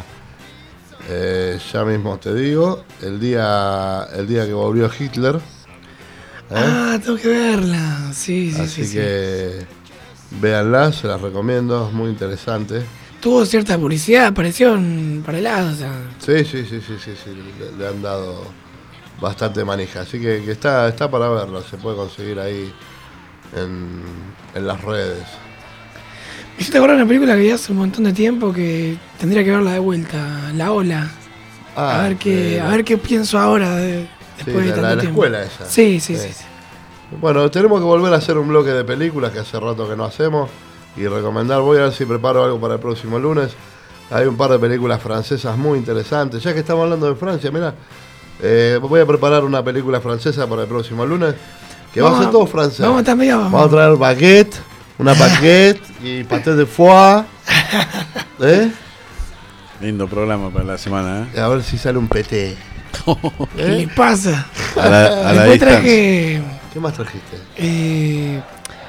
S1: eh, ya mismo te digo, el día, el día que volvió Hitler. ¿Eh?
S8: Ah, tengo que verla, sí, sí,
S1: Así
S8: sí.
S1: que sí. Véanla, se las recomiendo, es muy interesante.
S8: Tuvo cierta publicidad, apareció en, para el lado, o sea.
S1: Sí, sí, sí, sí, sí, sí. Le, le han dado bastante manija, así que, que está, está para verlo, se puede conseguir ahí en, en las redes.
S8: Me hiciste acordar una película que vi hace un montón de tiempo que tendría que verla de vuelta, La Ola. Ah, a ver qué, eh, a ver qué pienso ahora de, después
S1: sí,
S8: de tanto
S1: la, la
S8: tiempo.
S1: escuela esa.
S8: Sí, sí, sí, sí, sí.
S1: Bueno, tenemos que volver a hacer un bloque de películas que hace rato que no hacemos y recomendar. Voy a ver si preparo algo para el próximo lunes. Hay un par de películas francesas muy interesantes. Ya que estamos hablando de Francia, mira, eh, voy a preparar una película francesa para el próximo lunes que vamos, va a ser todo francés.
S8: Vamos también, vamos.
S1: Vamos a traer baguette, una baguette y paté de foie. ¿Eh?
S6: Lindo programa para la semana, ¿eh?
S1: A ver si sale un peté.
S8: ¿Qué ¿Eh? le pasa?
S6: A la, a la
S8: Después traje...
S1: ¿Qué más trajiste?
S8: Eh,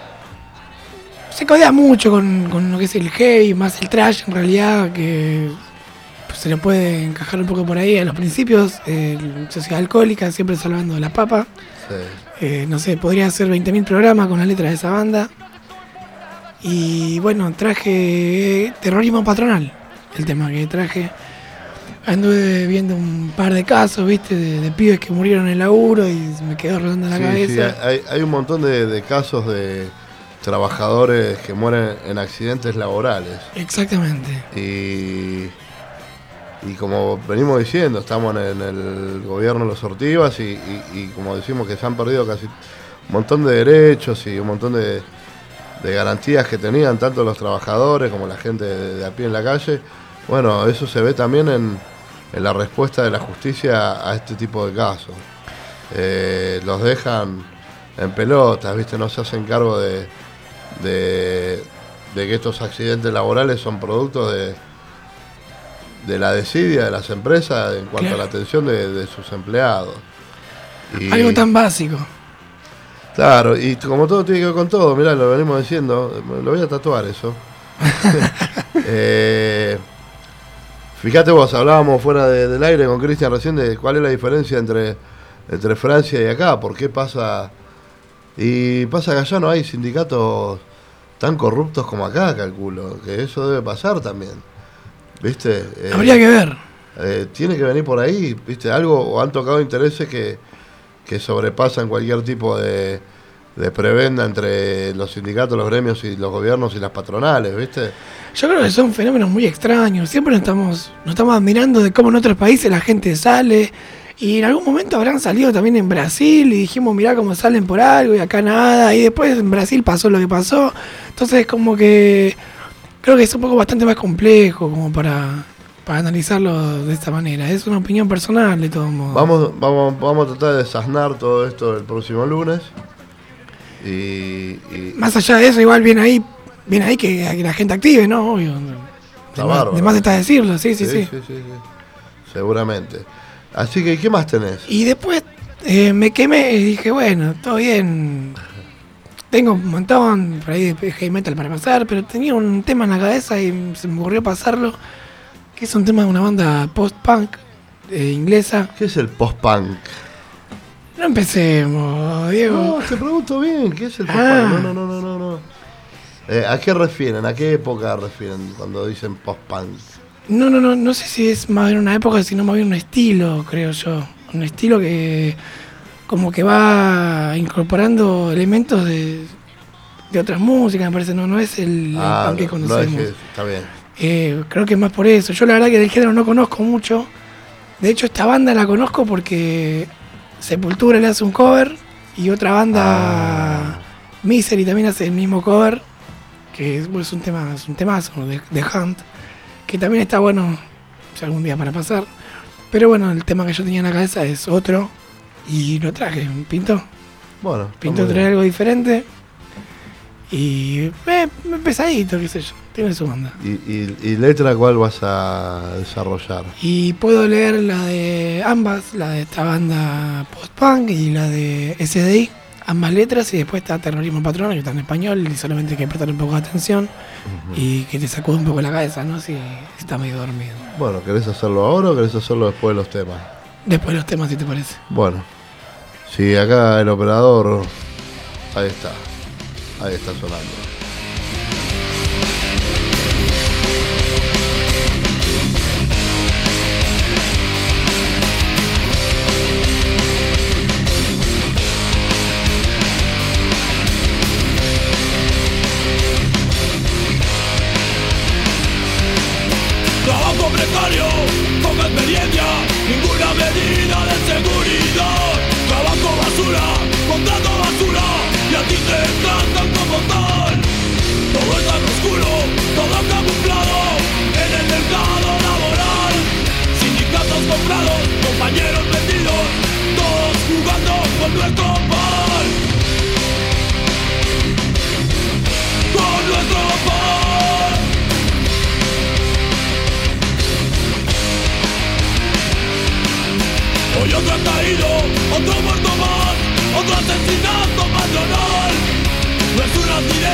S8: se codea mucho con, con lo que es el heavy, más el trash en realidad, que pues, se le puede encajar un poco por ahí. A los principios, eh, Sociedad Alcohólica, siempre salvando la papa.
S1: Sí.
S8: Eh, no sé, podría hacer veinte mil programas con las letras de esa banda. Y bueno, traje Terrorismo Patronal, el tema que traje. Anduve viendo un par de casos, viste, de, de pibes que murieron en el laburo y me quedó rodando la
S1: Sí,
S8: cabeza.
S1: sí, hay, hay un montón de, de casos de trabajadores que mueren en accidentes laborales.
S8: Exactamente.
S1: Y, y como venimos diciendo, estamos en el gobierno de los Ortivas y, y, y como decimos que se han perdido casi un montón de derechos y un montón de, de garantías que tenían tanto los trabajadores como la gente de, de a pie en la calle. Bueno, eso se ve también en, en la respuesta de la justicia a este tipo de casos. Eh, los dejan en pelotas, ¿viste? No se hacen cargo de, de, de que estos accidentes laborales son productos de, de la desidia de las empresas en cuanto
S8: Claro.
S1: a la atención de, de sus empleados. Y,
S8: Algo tan básico.
S1: Claro, y como todo tiene que ver con todo, mirá, lo venimos diciendo, lo voy a tatuar eso. eh, fíjate vos, hablábamos fuera de, del aire con Cristian recién de cuál es la diferencia entre, entre Francia y acá, por qué pasa... Y pasa que allá no hay sindicatos tan corruptos como acá, calculo, que eso debe pasar también, ¿viste? Eh,
S8: Habría que ver.
S1: eh, tiene que venir por ahí, ¿viste? Algo, o han tocado intereses que, que sobrepasan cualquier tipo de, de prebenda entre los sindicatos, los gremios y los gobiernos y las patronales, ¿viste?
S8: Yo creo que son fenómenos muy extraños. Siempre nos estamos, nos estamos admirando de cómo en otros países la gente sale. Y en algún momento habrán salido también en Brasil y dijimos, mirá cómo salen por algo y acá nada. Y después en Brasil pasó lo que pasó. Entonces como que creo que es un poco bastante más complejo como para, para analizarlo de esta manera. Es una opinión personal de todos modos.
S1: Vamos, vamos, vamos a tratar de desasnar todo esto el próximo lunes. Y, y
S8: Más allá de eso, igual viene ahí, viene ahí que, que la gente active, ¿no? Obvio.
S1: está
S8: De más,
S1: bárbaro.
S8: de más está decirlo, sí, sí, sí.
S1: sí, sí, sí. Seguramente. Así que, ¿qué más tenés?
S8: Y después eh, me quemé y dije, bueno, todo bien. Tengo un montón por ahí de heavy metal para pasar, pero tenía un tema en la cabeza y se me ocurrió pasarlo, que es un tema de una banda post-punk eh, inglesa.
S1: ¿Qué es el post-punk?
S8: No empecemos, Diego.
S1: No, te pregunto bien, ¿qué es el post-punk?
S8: Ah.
S1: No, no, no, no, no. Eh, ¿A qué refieren? ¿A qué época refieren cuando dicen post-punk?
S8: No, no, no, no sé si es más bien una época, sino más bien un estilo, creo yo. Un estilo que como que va incorporando elementos de, de otras músicas, me parece, no, no es el,
S1: Ah,
S8: el punk que
S1: no, no es
S8: conocemos.
S1: que- está bien.
S8: Eh, creo que es más por eso. Yo la verdad que del género no conozco mucho. De hecho, esta banda la conozco porque Sepultura le hace un cover y otra banda,
S1: Ah.
S8: Misery, también hace el mismo cover, que es, es un tema, es un temazo de, de Hunt, que también está bueno si algún día para pasar. Pero bueno, el tema que yo tenía en la cabeza es otro y lo traje, pinto.
S1: Bueno, está
S8: Pinto
S1: muy
S8: traer
S1: bien.
S8: algo diferente y eh, pesadito, qué sé yo, tiene su banda.
S1: ¿Y, y, y letra cuál vas a desarrollar?
S8: Y puedo leer la de ambas, la de esta banda post-punk y la de S D I, ambas letras, y después está Terrorismo Patrono, que está en español, y solamente hay que prestar un poco de atención y que te sacude un poco la cabeza, ¿no? Si está medio dormido.
S1: Bueno, ¿querés hacerlo ahora o querés hacerlo después de los temas?
S8: Después los temas, si te parece.
S1: Bueno, si acá el operador, ahí está, ahí está sonando.
S10: Trabajo precario, poca experiencia, ninguna medida de seguridad. Trabajo basura, contrato basura, y a ti te tratan como tal. Todo es tan oscuro, todo camuflado en el mercado laboral. Sindicatos comprados, compañeros vendidos, todos jugando con nuestro pan. Con nuestro pan. Hoy otro ha caído, otro muerto más, otro asesinato patronal. No es un accidente.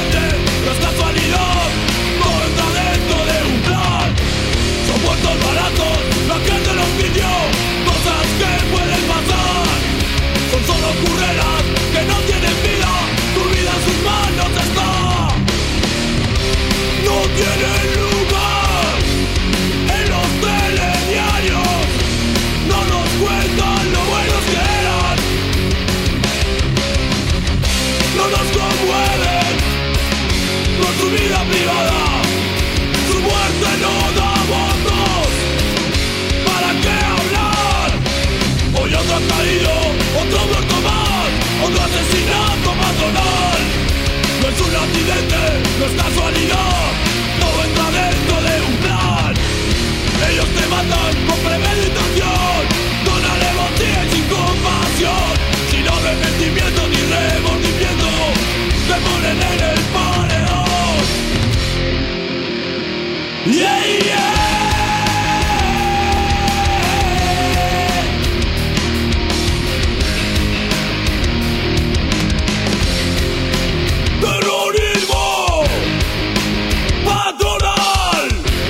S10: privada, su muerte no da votos. ¿Para qué hablar? Hoy otro ha caído, otro muerto más, otro asesinato patronal. No es un accidente, no es casualidad, todo entra dentro de un plan. Ellos te matan con premeditación, con alevosía y sin compasión. Si no ves sentimiento ni remordimiento, te ponen en el paredón. Yeah, yeah. Terrorismo patronal,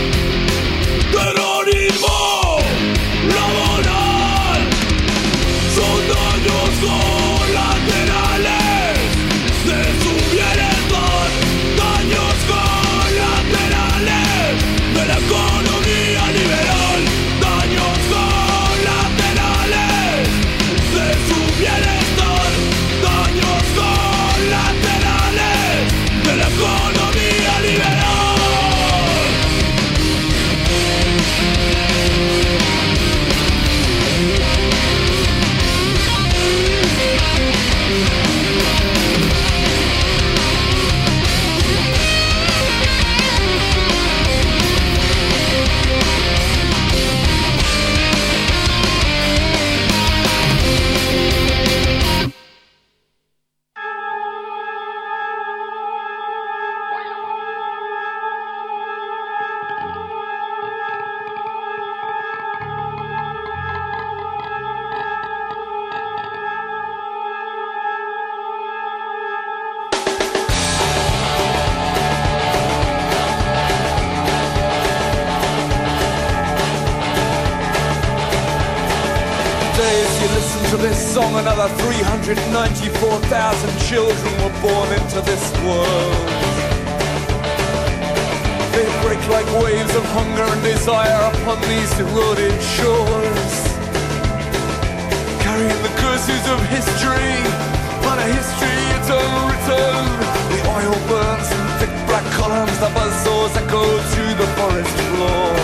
S10: terrorismo laboral, son daños colaterales de su bienestar, daños colaterales de la economía liberal, daños colaterales de su bienestar, daños colaterales de la economía liberal.
S16: Song, another three hundred ninety-four thousand children were born into this world. They break like waves of hunger and desire upon these eroded shores, carrying the curses of history, but a history it's unwritten. The oil burns in thick black columns, the buzzsaws echo to the forest floor.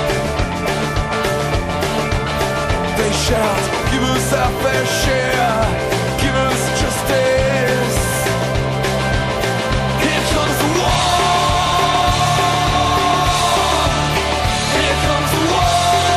S16: They shout, give us our fair share, give us justice. Here comes the war, here comes the war.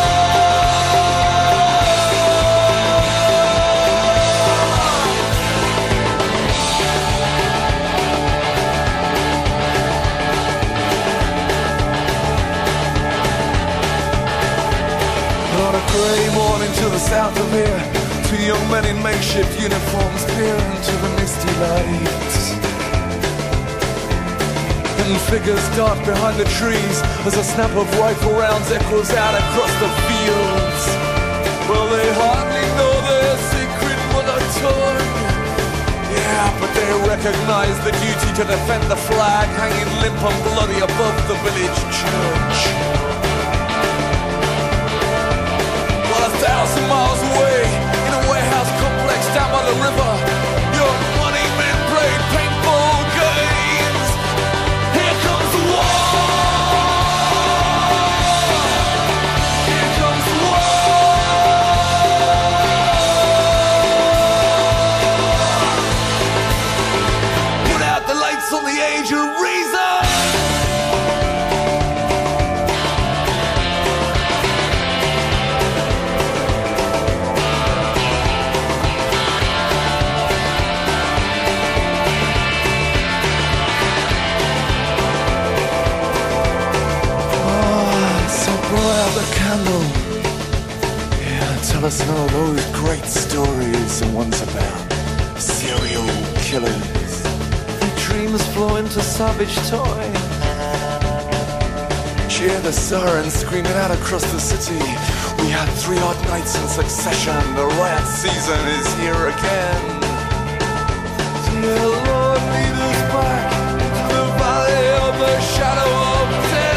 S16: On a grey morning to the south of here, two young men in makeshift uniforms peer into the misty light. And figures dart behind the trees as a snap of rifle rounds echoes out across the fields. Well, they hardly know their secret mother tongue. Yeah, but they recognize the duty to defend the flag hanging limp and bloody above the village church. A thousand miles away, in a warehouse complex down by the river, young money men played paintball games. Here comes the war, here comes the war. Put out the lights on the age of reason. The candle, yeah, tell us none of those great stories the ones about serial killers. The dreams flow into savage toy. Cheer the sirens screaming out across the city. We had three odd nights in succession. The riot season is here again. Dear Lord, lead us back to the valley of the shadow of death.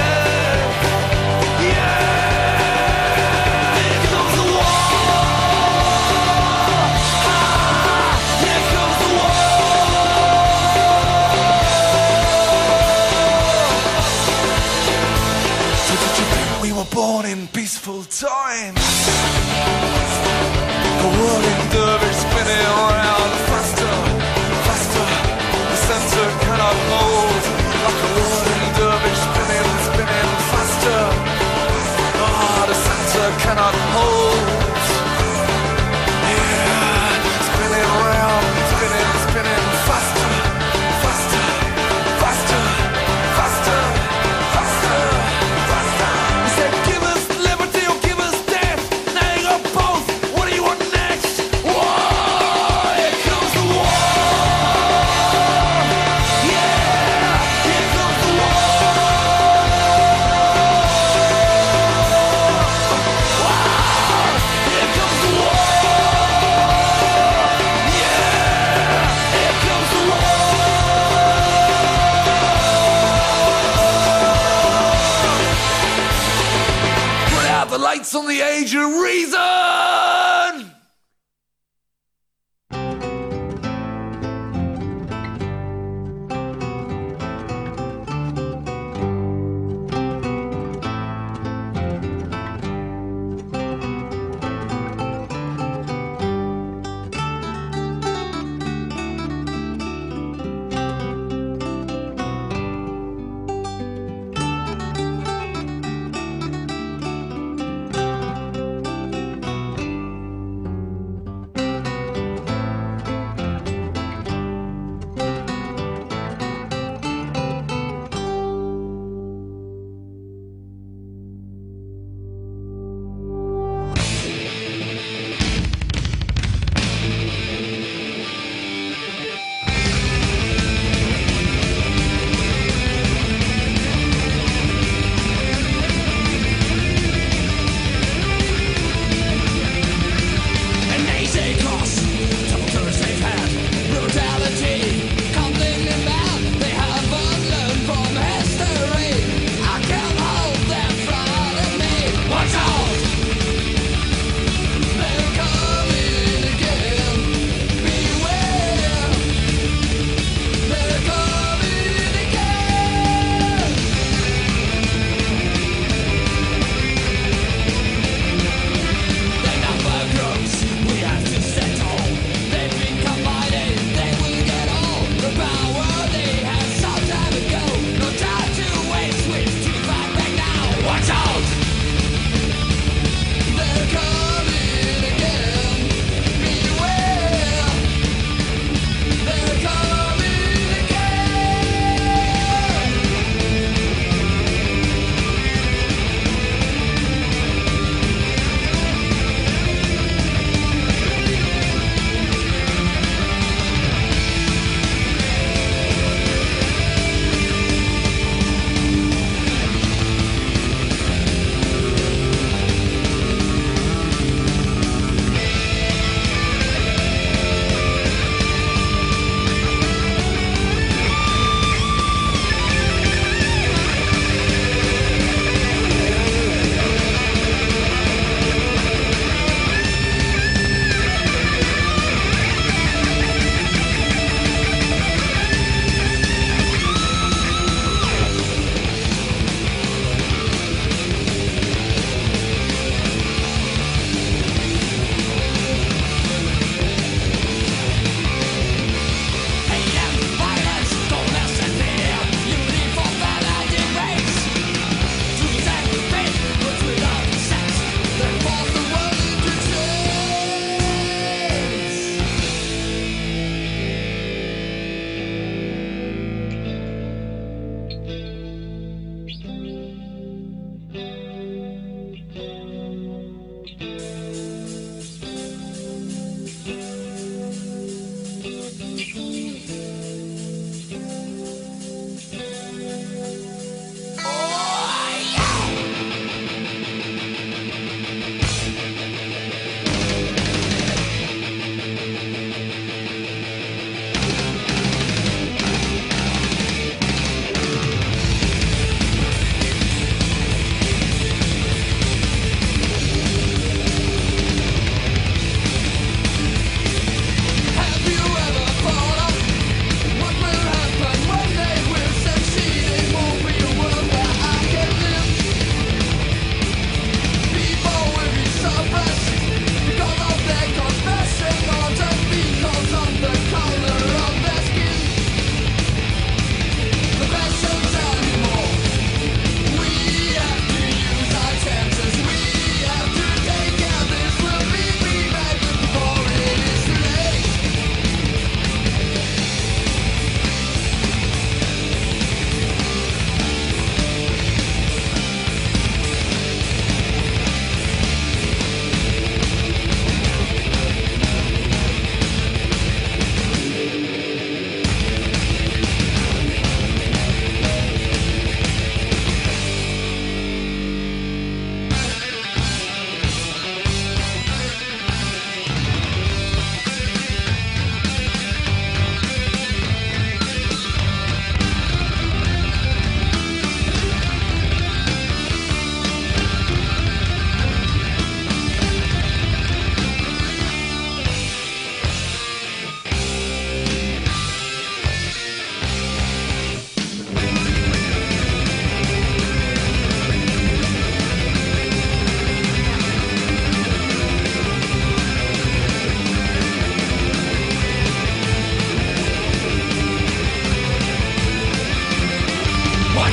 S16: dance on the age of reason.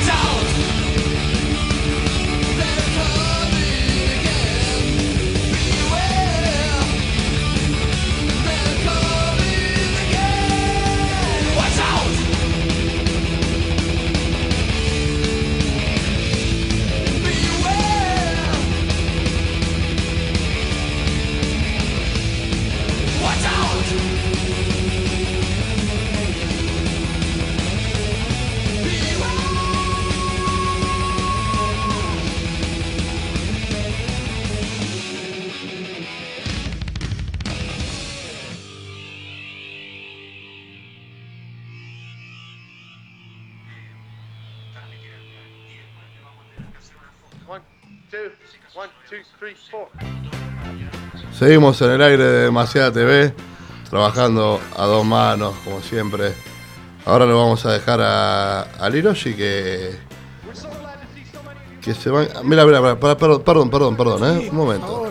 S1: Seguimos en el aire de Demasiada T V, trabajando a dos manos, como siempre. Ahora lo vamos a dejar a, a Hiroshi que, que se va. Mira, mira, mira, perdón, perdón, perdón, perdón, ¿eh? Un momento.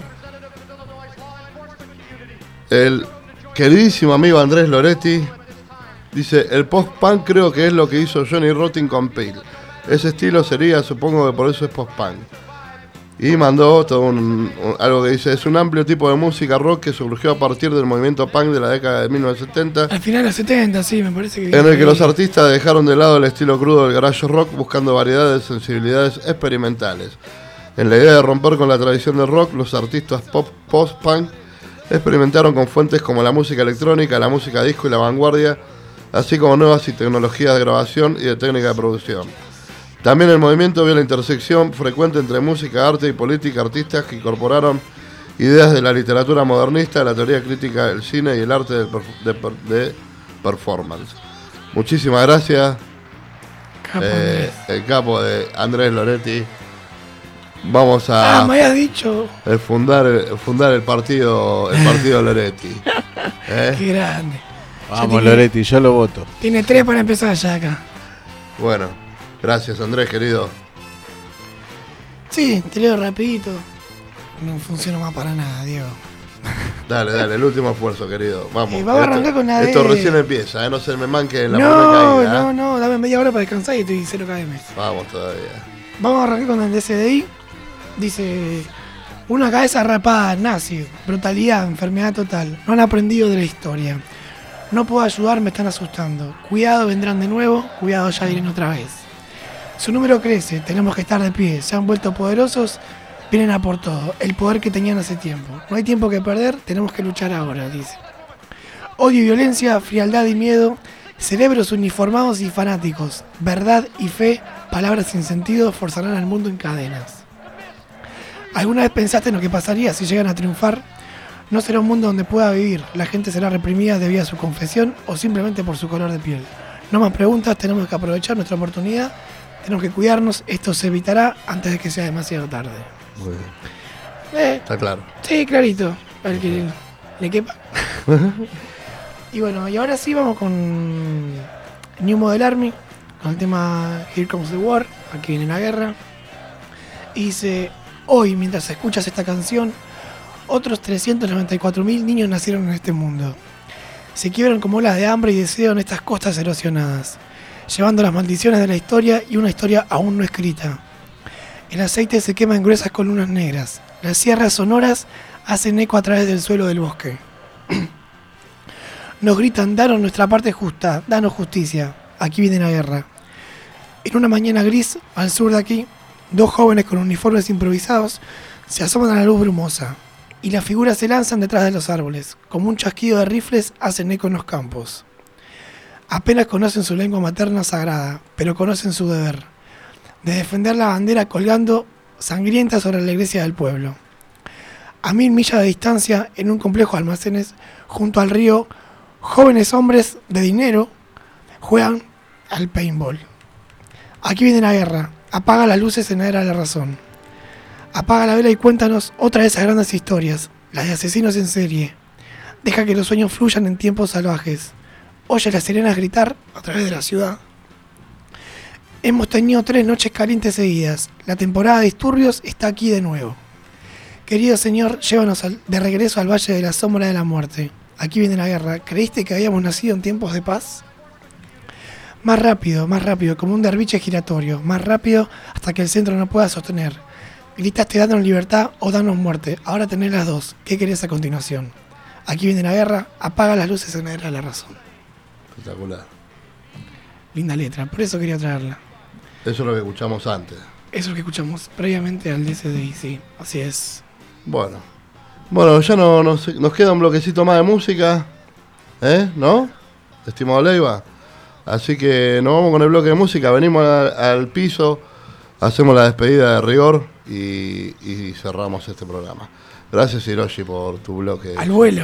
S1: El queridísimo amigo Andrés Loretti dice: el post-punk creo que es lo que hizo Johnny Rotten con Peel. Ese estilo sería, supongo que por eso es post-punk. Y mandó todo un, un, algo que dice: es un amplio tipo de música rock que surgió a partir del movimiento punk de la década de mil novecientos setenta.
S8: Al final de los setenta, sí, me parece que...
S1: En el que los artistas dejaron de lado el estilo crudo del garage rock buscando variedades, sensibilidades experimentales. En la idea de romper con la tradición del rock, los artistas pop post-punk experimentaron con fuentes como la música electrónica, la música disco y la vanguardia, así como nuevas y tecnologías de grabación y de técnica de producción. También el movimiento vio la intersección frecuente entre música, arte y política, artistas que incorporaron ideas de la literatura modernista, la teoría crítica del cine y el arte de, de, de performance. Muchísimas gracias,
S8: capo
S1: eh, el capo de Andrés Loretti. Vamos a
S8: ah, me habías dicho.
S1: El fundar, el fundar el partido, el partido Loretti. ¿Eh?
S8: Qué grande.
S6: Vamos,
S8: tiene,
S6: Loretti, yo lo voto.
S8: Tiene tres para empezar ya acá.
S1: Bueno, gracias Andrés, querido.
S8: Sí, te leo rapidito. No funciona más para nada, Diego.
S1: Dale, dale, el último esfuerzo, querido. Vamos.
S8: Eh, vamos a arrancar con la
S1: Esto
S8: de...
S1: recién empieza, ¿eh? No se me manque en la
S8: no,
S1: primera caída.
S8: No, no, dame media hora para descansar y estoy cero K M.
S1: Vamos todavía.
S8: Vamos a arrancar con el D C D I. Dice: una cabeza rapada, nazi, brutalidad, enfermedad total. No han aprendido de la historia. No puedo ayudar, me están asustando. Cuidado, vendrán de nuevo. Cuidado, ya vienen otra vez. Su número crece, tenemos que estar de pie. Se han vuelto poderosos, vienen a por todo. El poder que tenían hace tiempo. No hay tiempo que perder, tenemos que luchar ahora, dice. Odio y violencia, frialdad y miedo. Cerebros uniformados y fanáticos. Verdad y fe, palabras sin sentido, forzarán al mundo en cadenas. ¿Alguna vez pensaste en lo que pasaría si llegan a triunfar? No será un mundo donde pueda vivir. La gente será reprimida debido a su confesión o simplemente por su color de piel. No más preguntas, tenemos que aprovechar nuestra oportunidad. Tenemos que cuidarnos. Esto se evitará antes de que sea demasiado tarde.
S1: Muy bien.
S8: Eh,
S1: Está claro.
S8: Sí, clarito. Al que le quepa. Y bueno, y ahora sí vamos con New Model Army, con el tema Here Comes the War, aquí viene la guerra. Y dice: hoy, mientras escuchas esta canción, otros trescientos noventa y cuatro mil niños nacieron en este mundo. Se quiebran como olas de hambre y deseo en estas costas erosionadas, llevando las maldiciones de la historia y una historia aún no escrita. El aceite se quema en gruesas columnas negras. Las sierras sonoras hacen eco a través del suelo del bosque. Nos gritan: danos nuestra parte justa, danos justicia. Aquí viene la guerra. En una mañana gris, al sur de aquí, dos jóvenes con uniformes improvisados se asoman a la luz brumosa, y las figuras se lanzan detrás de los árboles. Como un chasquido de rifles hacen eco en los campos. Apenas conocen su lengua materna sagrada, pero conocen su deber, de defender la bandera colgando sangrienta sobre la iglesia del pueblo. A mil millas de distancia, en un complejo de almacenes, junto al río, jóvenes hombres de dinero juegan al paintball. Aquí viene la guerra. Apaga las luces en la era de la razón. Apaga la vela y cuéntanos otra de esas grandes historias, las de asesinos en serie. Deja que los sueños fluyan en tiempos salvajes. Oye las sirenas gritar a través de la ciudad. Hemos tenido tres noches calientes seguidas. La temporada de disturbios está aquí de nuevo. Querido Señor, llévanos al, de regreso al Valle de la Sombra de la Muerte. Aquí viene la guerra. ¿Creíste que habíamos nacido en tiempos de paz? Más rápido, más rápido, como un derviche giratorio. Más rápido hasta que el centro no pueda sostener. Gritaste danos libertad o danos muerte. Ahora tenés las dos. ¿Qué querés a continuación? Aquí viene la guerra. Apaga las luces en la era de la razón.
S1: Espectacular.
S8: Linda letra, por eso quería traerla.
S1: Eso es lo que escuchamos antes.
S8: Eso es lo que escuchamos previamente al D C D I, sí, así es.
S1: Bueno. Bueno, ya no, no sé, nos queda un bloquecito más de música. ¿Eh? ¿No? Estimado Leiva. Así que nos vamos con el bloque de música. Venimos al, al piso. Hacemos la despedida de rigor y, y cerramos este programa. Gracias, Hiroshi, por tu bloque.
S8: Al vuelo.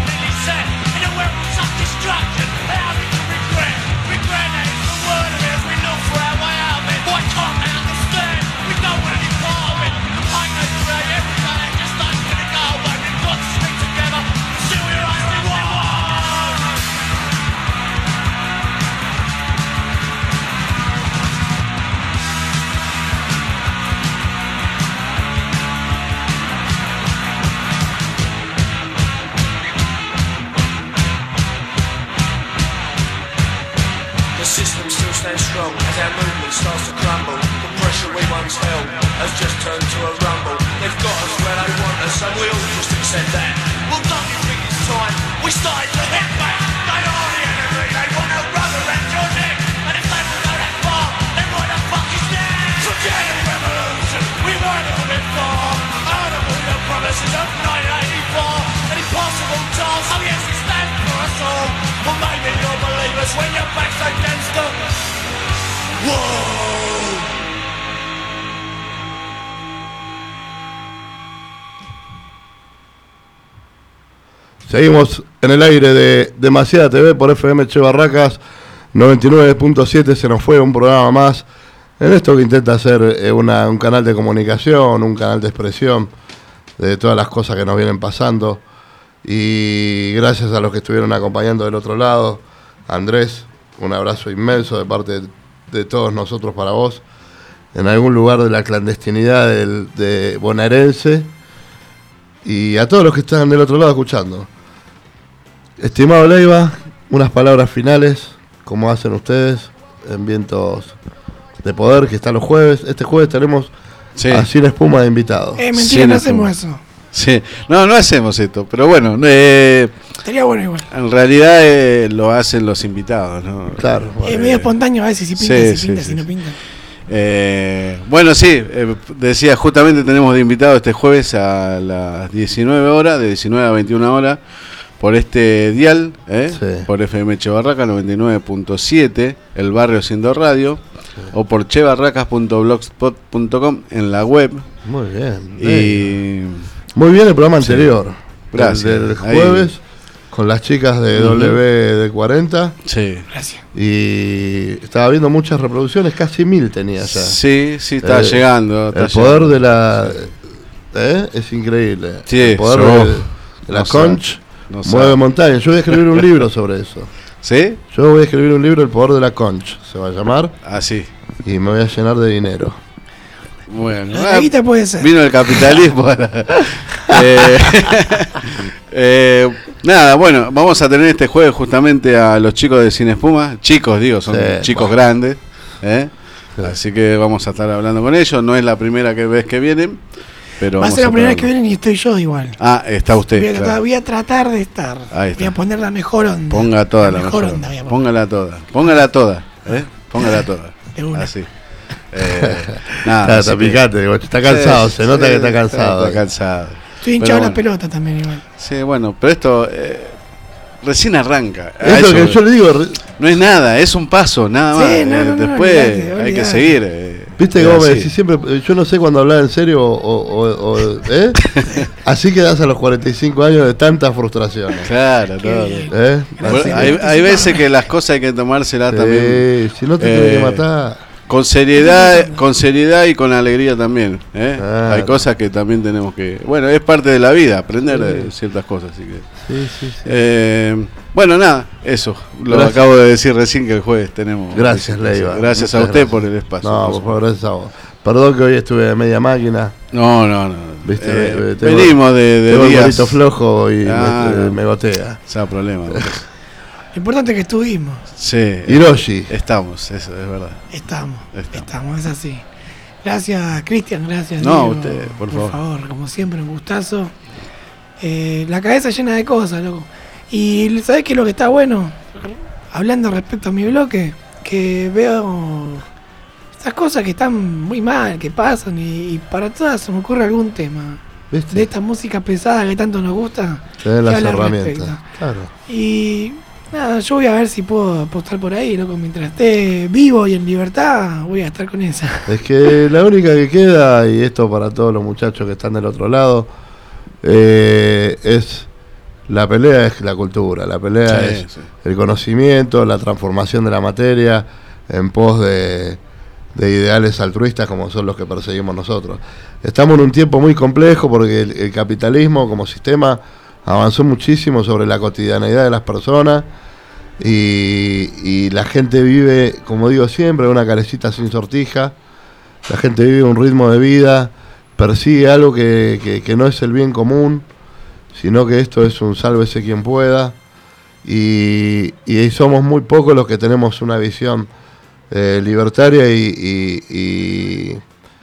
S10: Destruction, how we can regret, regret that it's the word of it. we once held has just turned to a rumble. They've got us where they want us, and we all just accept that. Well, don't you think it's time we started to hit back? They are the enemy, they want to run around your neck. And if they will go that far, then what the fuck is that? Forget a revolution, we've heard of it far. Heard of all the promises of nineteen eighty-four. An impossible task, oh yes, it stands for us all. Well, maybe you'll believe us when your back's against the wall.
S1: Seguimos en el aire de Demasiada T V por F M Che Barracas noventa y nueve punto siete. Se nos fue un programa más en esto que intenta ser eh, una, un canal de comunicación, un canal de expresión de todas las cosas que nos vienen pasando. Y gracias a los que estuvieron acompañando del otro lado. Andrés, un abrazo inmenso de parte de, de todos nosotros para vos. En algún lugar de la clandestinidad del, de bonaerense. Y a todos los que están del otro lado escuchando. Estimado Leiva, unas palabras finales, como hacen ustedes en Vientos de Poder, que está los jueves. Este jueves tenemos sí. a Sin Espuma de invitados.
S8: Eh, mentira,
S6: Sin
S8: no
S6: espuma.
S8: hacemos eso.
S6: Sí, no, no hacemos esto, pero bueno, eh,
S8: Estaría bueno igual.
S6: En realidad eh, lo hacen los invitados, ¿no?
S1: Claro.
S8: Es eh, medio espontáneo a veces, si pinta,
S6: sí,
S8: si pinta,
S6: sí,
S8: si
S6: sí.
S8: no pinta.
S6: Eh, bueno, sí, eh, decía, justamente tenemos de invitado este jueves a las diecinueve horas, de diecinueve a veintiuna horas, por este dial, ¿eh? sí. por F M Che Barracas noventa y nueve punto siete, el barrio siendo radio, sí. o por chebarracas punto blogspot punto com en la web.
S1: Muy bien.
S6: Y
S1: bien. Muy bien el programa anterior,
S6: sí. Gracias.
S1: El del jueves. Ahí. Con las chicas de uh-huh. W D cuarenta.
S6: Sí.
S8: Gracias.
S1: Y estaba viendo muchas reproducciones, casi mil tenía ya.
S6: Sí, sí, está
S1: eh,
S6: llegando. Está
S1: el poder
S6: llegando.
S1: de la... ¿eh? Es increíble.
S6: Sí,
S1: el poder
S6: yo,
S1: de, de la
S6: no
S1: conch
S6: no
S1: mueve
S6: sabe.
S1: montañas. Yo voy a escribir un libro sobre eso.
S6: ¿Sí?
S1: Yo voy a escribir un libro, El poder de la conch, se va a llamar.
S6: Ah, sí.
S1: Y me voy a llenar de dinero.
S6: Bueno,
S8: la guita puede ser.
S6: Vino el capitalismo. eh, eh, nada, bueno, vamos a tener este jueves justamente a los chicos de Sin Espuma. Chicos, digo, son sí, chicos bueno. grandes. ¿eh? Sí. Así que vamos a estar hablando con ellos. No es la primera que vez que vienen. Pero
S8: va a ser la primera vez que vienen y estoy yo igual.
S6: Ah, está usted.
S8: Voy a,
S6: claro.
S8: tratar, voy a tratar de estar. Voy a poner la mejor onda.
S6: Ponga toda la,
S8: la
S6: mejor,
S8: mejor onda.
S6: onda. Póngala toda. Póngala toda. ¿eh? Póngala toda. Así. Eh, nada,
S1: está picante, está cansado, sí, se nota sí, que está cansado.
S6: Está cansado.
S8: Estoy hinchado bueno, la pelota también igual.
S6: Sí, bueno, pero esto eh, recién arranca.
S1: Eso, eso que yo le digo.
S6: No es nada, es un paso, nada más.
S8: Sí, no,
S6: eh,
S8: no, no,
S6: después
S8: olvidate, olvidate.
S6: hay que seguir. Eh,
S1: Viste que vos me decís siempre, yo no sé cuándo hablar en serio o, o, o ¿eh? Así quedás a los cuarenta y cinco años de tantas frustraciones.
S6: Claro, todo.
S1: ¿Eh?
S6: Bueno, hay, hay veces que las cosas hay que tomárselas sí, también.
S1: Si no te eh, tenés que matar.
S6: Con seriedad, con seriedad y con alegría también. ¿eh? Ah, hay cosas que también tenemos que... Bueno, es parte de la vida, aprender sí. de ciertas cosas. Así que,
S1: sí, sí, sí.
S6: Eh, bueno, nada, eso. Lo gracias. Acabo de decir recién que el jueves tenemos...
S1: Gracias, Leiva.
S6: Gracias a usted gracias. por el espacio.
S1: No, por favor, gracias a vos. Perdón que hoy estuve de media máquina.
S6: No, no, no.
S1: ¿Viste?
S6: Eh,
S1: tengo,
S6: venimos de, de
S1: tengo
S6: días...
S1: un bonito flojo y
S6: ah,
S1: me,
S6: no.
S1: me gotea.
S6: Sin problema.
S8: Lo importante es que estuvimos.
S6: Sí.
S1: Hiroshi.
S6: Estamos, eso es verdad.
S8: Estamos, estamos, estamos es así. Gracias, Cristian, gracias.
S6: No,
S8: Diego,
S6: usted, por,
S8: por
S6: favor.
S8: favor. Como siempre, un gustazo. Eh, la cabeza llena de cosas, loco. Y ¿sabés qué es lo que está bueno? Hablando respecto a mi bloque, que veo estas cosas que están muy mal, que pasan, y, y para todas se me ocurre algún tema. ¿Viste? De esta música pesada que tanto nos gusta.
S1: Tener las herramientas. Claro.
S8: Y nada, yo voy a ver si puedo apostar por ahí, loco. Mientras esté vivo y en libertad, voy a estar con esa.
S1: Es que la única que queda, y esto para todos los muchachos que están del otro lado, eh, es la pelea, es la cultura. La pelea sí, es sí. el conocimiento, la transformación de la materia en pos de, de ideales altruistas como son los que perseguimos nosotros. Estamos en un tiempo muy complejo porque el, el capitalismo como sistema avanzó muchísimo sobre la cotidianeidad de las personas y, y la gente vive, como digo siempre, una calecita sin sortija. La gente vive un ritmo de vida, persigue algo que, que, que no es el bien común, sino que esto es un sálvese quien pueda, y, y somos muy pocos los que tenemos una visión eh, libertaria y, y, y,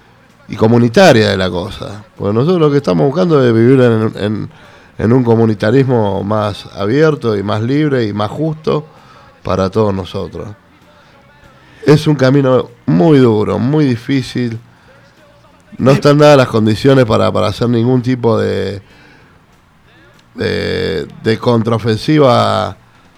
S1: y comunitaria de la cosa. Porque nosotros lo que estamos buscando es vivir en, en, en un comunitarismo más abierto y más libre y más justo para todos nosotros. Es un camino muy duro, muy difícil. No están dadas las condiciones para, para hacer ningún tipo de, de, de contraofensiva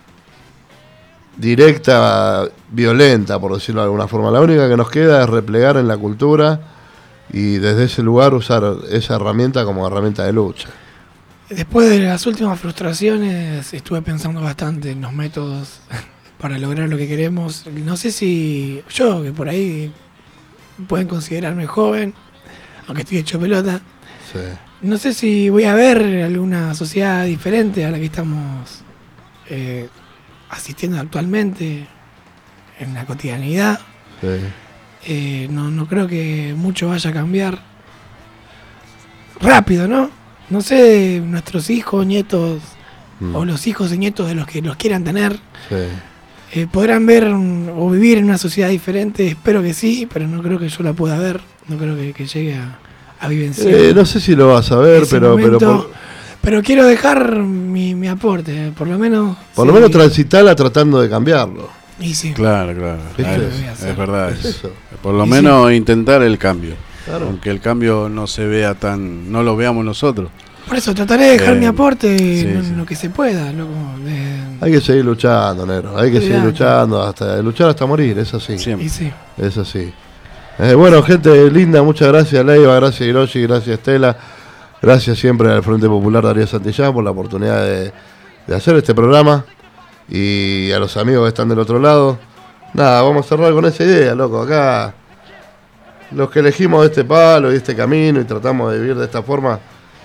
S1: directa, violenta, por decirlo de alguna forma. La única que nos queda es replegar en la cultura y desde ese lugar usar esa herramienta como herramienta de lucha.
S8: Después de las últimas frustraciones estuve pensando bastante en los métodos para lograr lo que queremos. No sé si yo, que por ahí pueden considerarme joven, aunque estoy hecho pelota,
S1: sí.
S8: No sé si voy a ver alguna sociedad diferente a la que estamos eh, asistiendo actualmente en la cotidianidad.
S1: Sí.
S8: Eh, no, no creo que mucho vaya a cambiar rápido, ¿no? No sé, nuestros hijos, nietos, mm. o los hijos y nietos de los que los quieran tener,
S1: sí.
S8: eh, podrán ver un, o vivir en una sociedad diferente. Espero que sí, pero no creo que yo la pueda ver. No creo que, que llegue a, a vivenciar.
S1: Eh, no sé si lo vas a ver, pero,
S8: momento,
S1: pero, por,
S8: pero quiero dejar mi, mi aporte, por lo menos.
S1: Por
S8: sí.
S1: lo menos transitarla tratando de cambiarlo.
S8: Y sí.
S6: Claro, claro.
S1: Claro,
S6: es, es verdad.
S1: Es eso.
S6: Por lo
S8: y
S6: menos sí. intentar el cambio.
S1: Claro.
S6: Aunque el cambio no se vea tan, no lo veamos nosotros.
S8: Por eso trataré de dejar
S6: eh,
S8: mi aporte
S6: sí,
S8: en
S6: sí.
S8: lo que se pueda, loco. De...
S1: Hay que seguir luchando, negro. Hay que seguir
S8: Claro.
S1: luchando, hasta luchar hasta morir, es así.
S6: Siempre.
S8: Y sí.
S1: Es así. Eh, bueno, gente linda, muchas gracias Leiva, gracias Hiroshi, gracias Estela, gracias siempre al Frente Popular Darío Santillán por la oportunidad de, de hacer este programa y a los amigos que están del otro lado. Nada, vamos a cerrar con esa idea, loco. Acá los que elegimos este palo y este camino y tratamos de vivir de esta forma,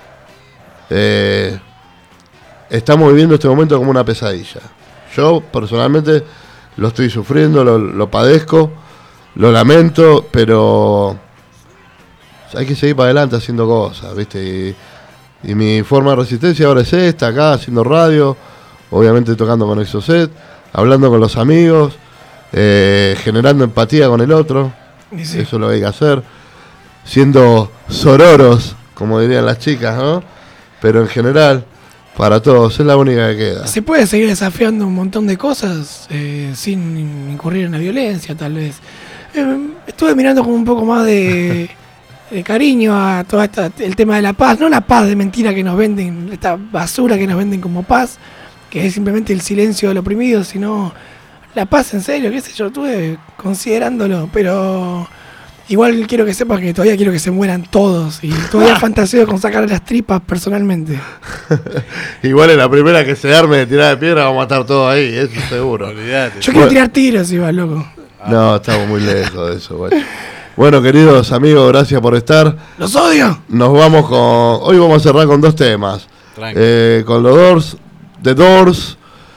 S1: eh, estamos viviendo este momento como una pesadilla. Yo personalmente lo estoy sufriendo, lo, lo padezco. Lo lamento, pero hay que seguir para adelante haciendo cosas, ¿viste? Y, y mi forma de resistencia ahora es esta, acá haciendo radio, obviamente tocando con Exocet, hablando con los amigos, eh, generando empatía con el otro,
S8: Y sí.
S1: eso es lo que hay que hacer, siendo sororos, como dirían las chicas, ¿no? Pero en general, para todos, es la única que queda.
S8: Se puede seguir desafiando un montón de cosas eh, sin incurrir en la violencia, tal vez. Eh, estuve mirando con un poco más de, de cariño a todo esta, el tema de la paz, no la paz de mentira que nos venden, esta basura que nos venden como paz, que es simplemente el silencio del oprimido, sino la paz en serio, qué sé yo, estuve considerándolo, pero igual quiero que sepas que todavía quiero que se mueran todos y todavía fantaseo con sacar las tripas personalmente.
S1: Igual en la primera que se arme de tirar de piedra vamos a estar todos ahí, eso seguro.
S6: Olvídate.
S8: Yo quiero tirar tiros igual, loco.
S1: No, estamos muy lejos de eso, güey. Bueno, queridos amigos, gracias por estar.
S8: ¡Los odio!
S1: Nos vamos con... Hoy vamos a cerrar con dos temas. Eh, con los Doors, The Doors,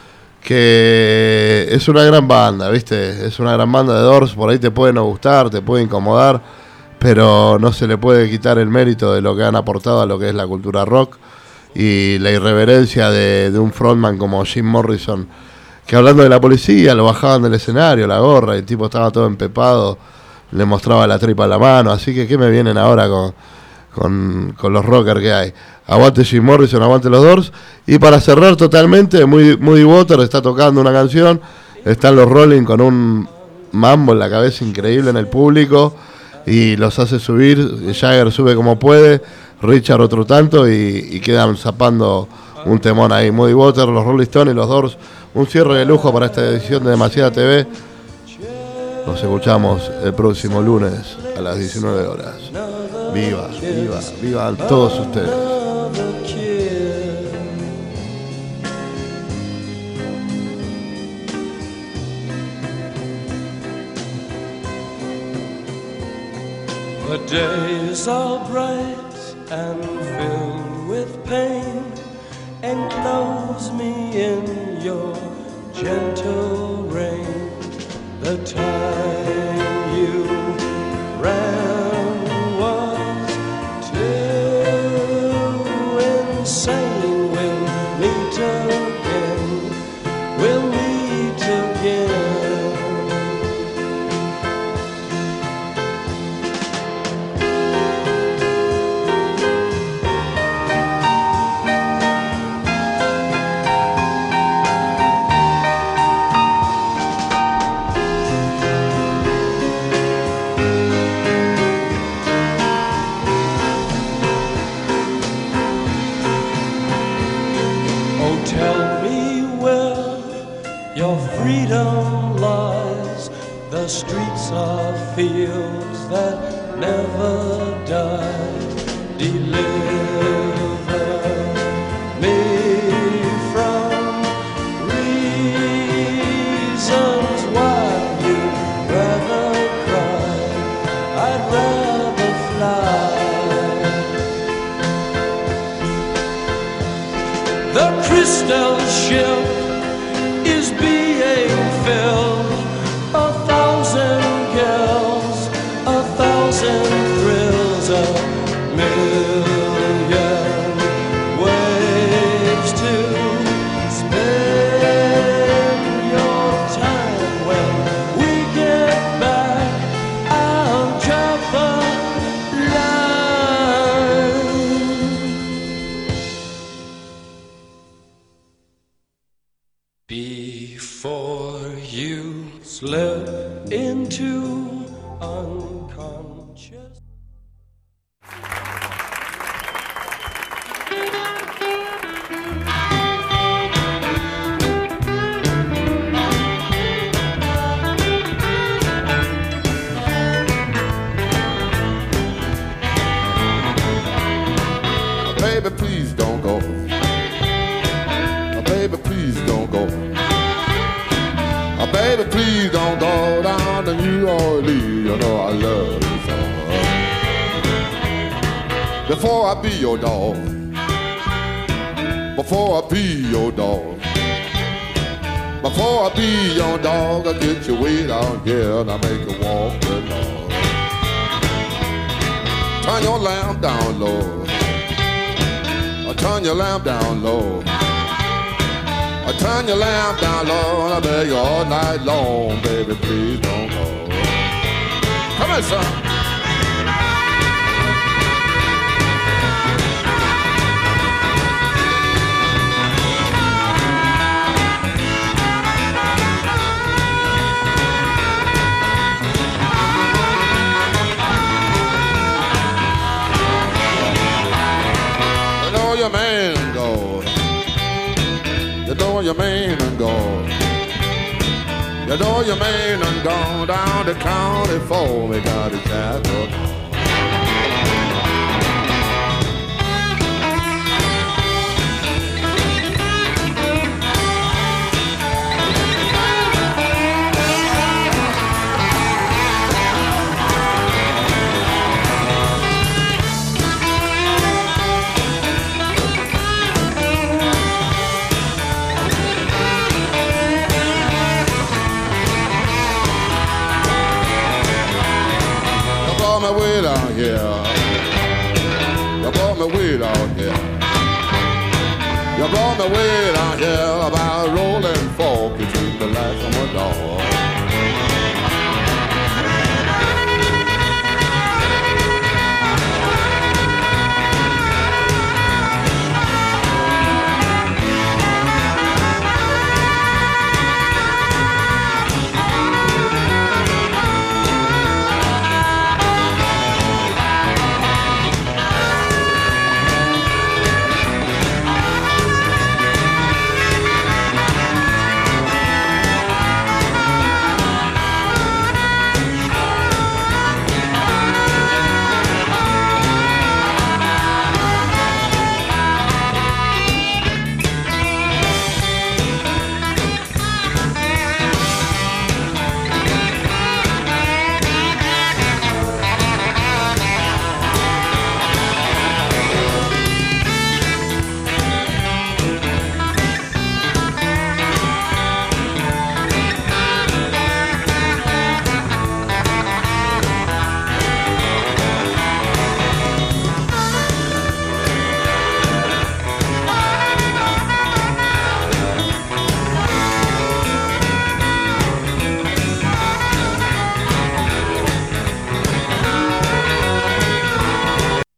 S1: que es una gran banda, ¿viste? Es una gran banda de Doors, por ahí te puede no gustar, te puede incomodar, pero no se le puede quitar el mérito de lo que han aportado a lo que es la cultura rock y la irreverencia de, de un frontman como Jim Morrison, que hablando de la policía, lo bajaban del escenario, la gorra, y el tipo estaba todo empepado, le mostraba la tripa en la mano, así que ¿qué me vienen ahora con, con, con los rockers que hay? Aguante Jim Morrison, aguante los Doors. Y para cerrar totalmente, Moody, Moody Water está tocando una canción, están los Rolling con un mambo en la cabeza increíble en el público, y los hace subir, Jagger sube como puede, Richard otro tanto, y, y quedan zapando un temón ahí. Moody Water, los Rolling Stones y los Doors. Un cierre de lujo para esta edición de Demasiada T V. Nos escuchamos el próximo lunes a las diecinueve horas. Viva, viva, vivan todos ustedes.
S15: The days are bright and filled with pain. Enclose me in your gentle rain. The time you ran was too insane. We'll meet again. We'll meet again.
S17: fields that never die. Deliver me from reasons why you'd rather cry. I'd rather fly. The crystal ship is being filled. A thousand girls, a thousand thrills, a million ways to spend your time. When we get back, I'll drop the line. Before you slip into unconscious.
S18: Baby, please don't go. Baby, please don't go. Baby, please don't go down to New Orleans. You know I love you so. Before I be your dog, before I be your dog, before I be your dog, I get you way down here and I make you walk the dog. Turn your lamp down low. Turn your lamp down low. Turn your lamp down low and I beg you all night long, baby, please don't go. Come on, son. You know your man goes. You know your man done gone. You know your man done gone down to county for me, got his shackles on. Me way down here. You brought me way down here. You brought me way down here about rolling fork between the legs of my dog.